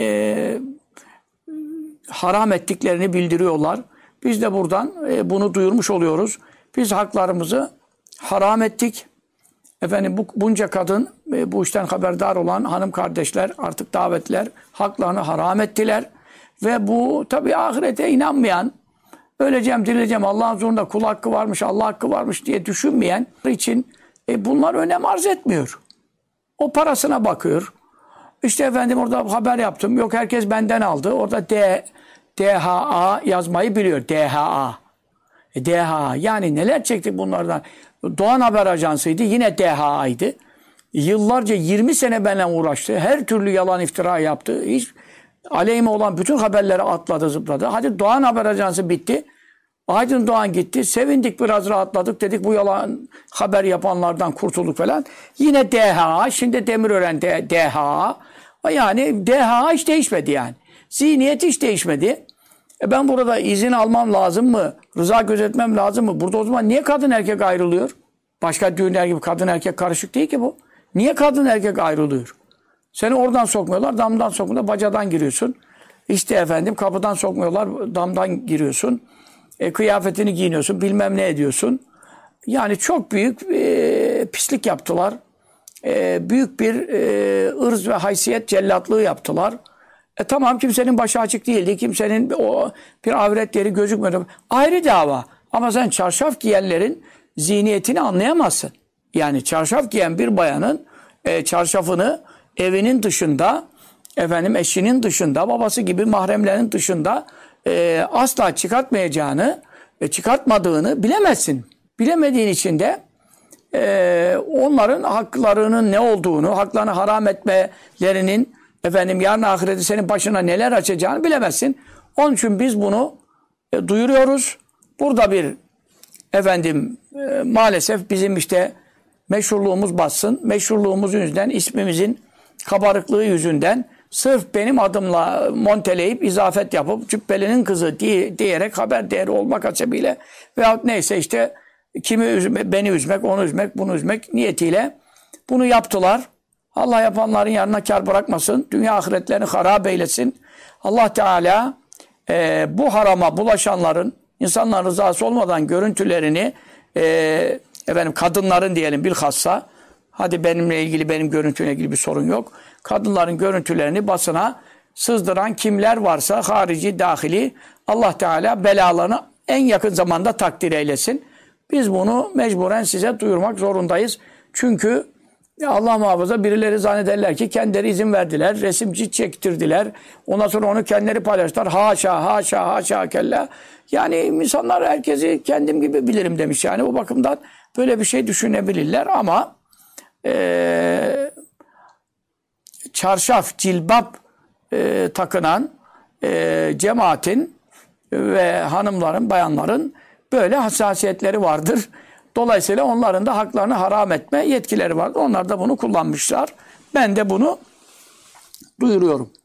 haram ettiklerini bildiriyorlar. Biz de buradan bunu duyurmuş oluyoruz. Biz haklarımızı haram ettik. Bunca kadın, bu işten haberdar olan hanım kardeşler, artık davetler haklarını haram ettiler. Ve bu tabii ahirete inanmayan, öleceğim, dirileceğim, Allah'ın huzurunda kul hakkı varmış, Allah hakkı varmış diye düşünmeyen için bunlar önem arz etmiyor. O parasına bakıyor. İşte orada haber yaptım. Yok, herkes benden aldı. Orada DHA yazmayı biliyor. DHA. DHA. Yani neler çektik bunlardan. Doğan Haber Ajansı'ydı. Yine DHA'ydı. Yıllarca 20 sene benimle uğraştı. Her türlü yalan iftira yaptı. Hiç aleyhime olan bütün haberleri atladı zıpladı. Hadi Doğan Haber Ajansı bitti. Aydın Doğan gitti. Sevindik, biraz rahatladık. Dedik bu yalan haber yapanlardan kurtulduk falan. Yine DHA. Şimdi Demirören DHA. Yani DHA hiç değişmedi yani. Zihniyet hiç değişmedi. Ben burada izin almam lazım mı? Rıza gözetmem lazım mı? Burada o zaman niye kadın erkek ayrılıyor? Başka düğünler gibi kadın erkek karışık değil ki bu. Niye kadın erkek ayrılıyor? Seni oradan sokmuyorlar, damdan sokmuyorlar, bacadan giriyorsun. İşte efendim kapıdan sokmuyorlar, damdan giriyorsun. Kıyafetini giyiniyorsun, bilmem ne ediyorsun. Yani çok büyük pislik yaptılar. Büyük bir ırz ve haysiyet cellatlığı yaptılar. Tamam, kimsenin başı açık değildi. Kimsenin o bir avret yeri gözükmüyordu. Ayrı dava. Ama sen çarşaf giyenlerin zihniyetini anlayamazsın. Yani çarşaf giyen bir bayanın çarşafını evinin dışında, efendim eşinin dışında, babası gibi mahremlerin dışında asla çıkartmayacağını ve çıkartmadığını bilemezsin. Bilemediğin için de onların haklarının ne olduğunu, haklarını haram etmelerinin efendim yarın ahirette senin başına neler açacağını bilemezsin. Onun için biz bunu duyuruyoruz. Burada bir efendim maalesef bizim işte meşhurluğumuz bassın. Meşhurluğumuz yüzünden, ismimizin kabarıklığı yüzünden sırf benim adımla monteleyip izafet yapıp Cübbeli'nin kızı diyerek haber değeri olmak hasebiyle veyahut neyse işte kimi beni üzmek, onu üzmek, bunu üzmek niyetiyle bunu yaptılar. Allah yapanların yanına kar bırakmasın. Dünya ahiretlerini harap eylesin. Allah Teala bu harama bulaşanların insanların rızası olmadan görüntülerini efendim kadınların diyelim bilhassa, hadi benimle ilgili, benim görüntüyle ilgili bir sorun yok. Kadınların görüntülerini basına sızdıran kimler varsa harici, dahili, Allah Teala belalarını en yakın zamanda takdir eylesin. Biz bunu mecburen size duyurmak zorundayız. Çünkü Allah muhafaza birileri zannederler ki kendileri izin verdiler, resimci çektirdiler. Ondan sonra onu kendileri paylaştılar. Haşa, haşa, haşa kella. Yani insanlar herkesi kendim gibi bilirim demiş. Yani o bakımdan böyle bir şey düşünebilirler ama çarşaf, cilbap takınan cemaatin ve hanımların, bayanların böyle hassasiyetleri vardır. Dolayısıyla onların da haklarını haram etme yetkileri vardır. Onlar da bunu kullanmışlar. Ben de bunu duyuruyorum.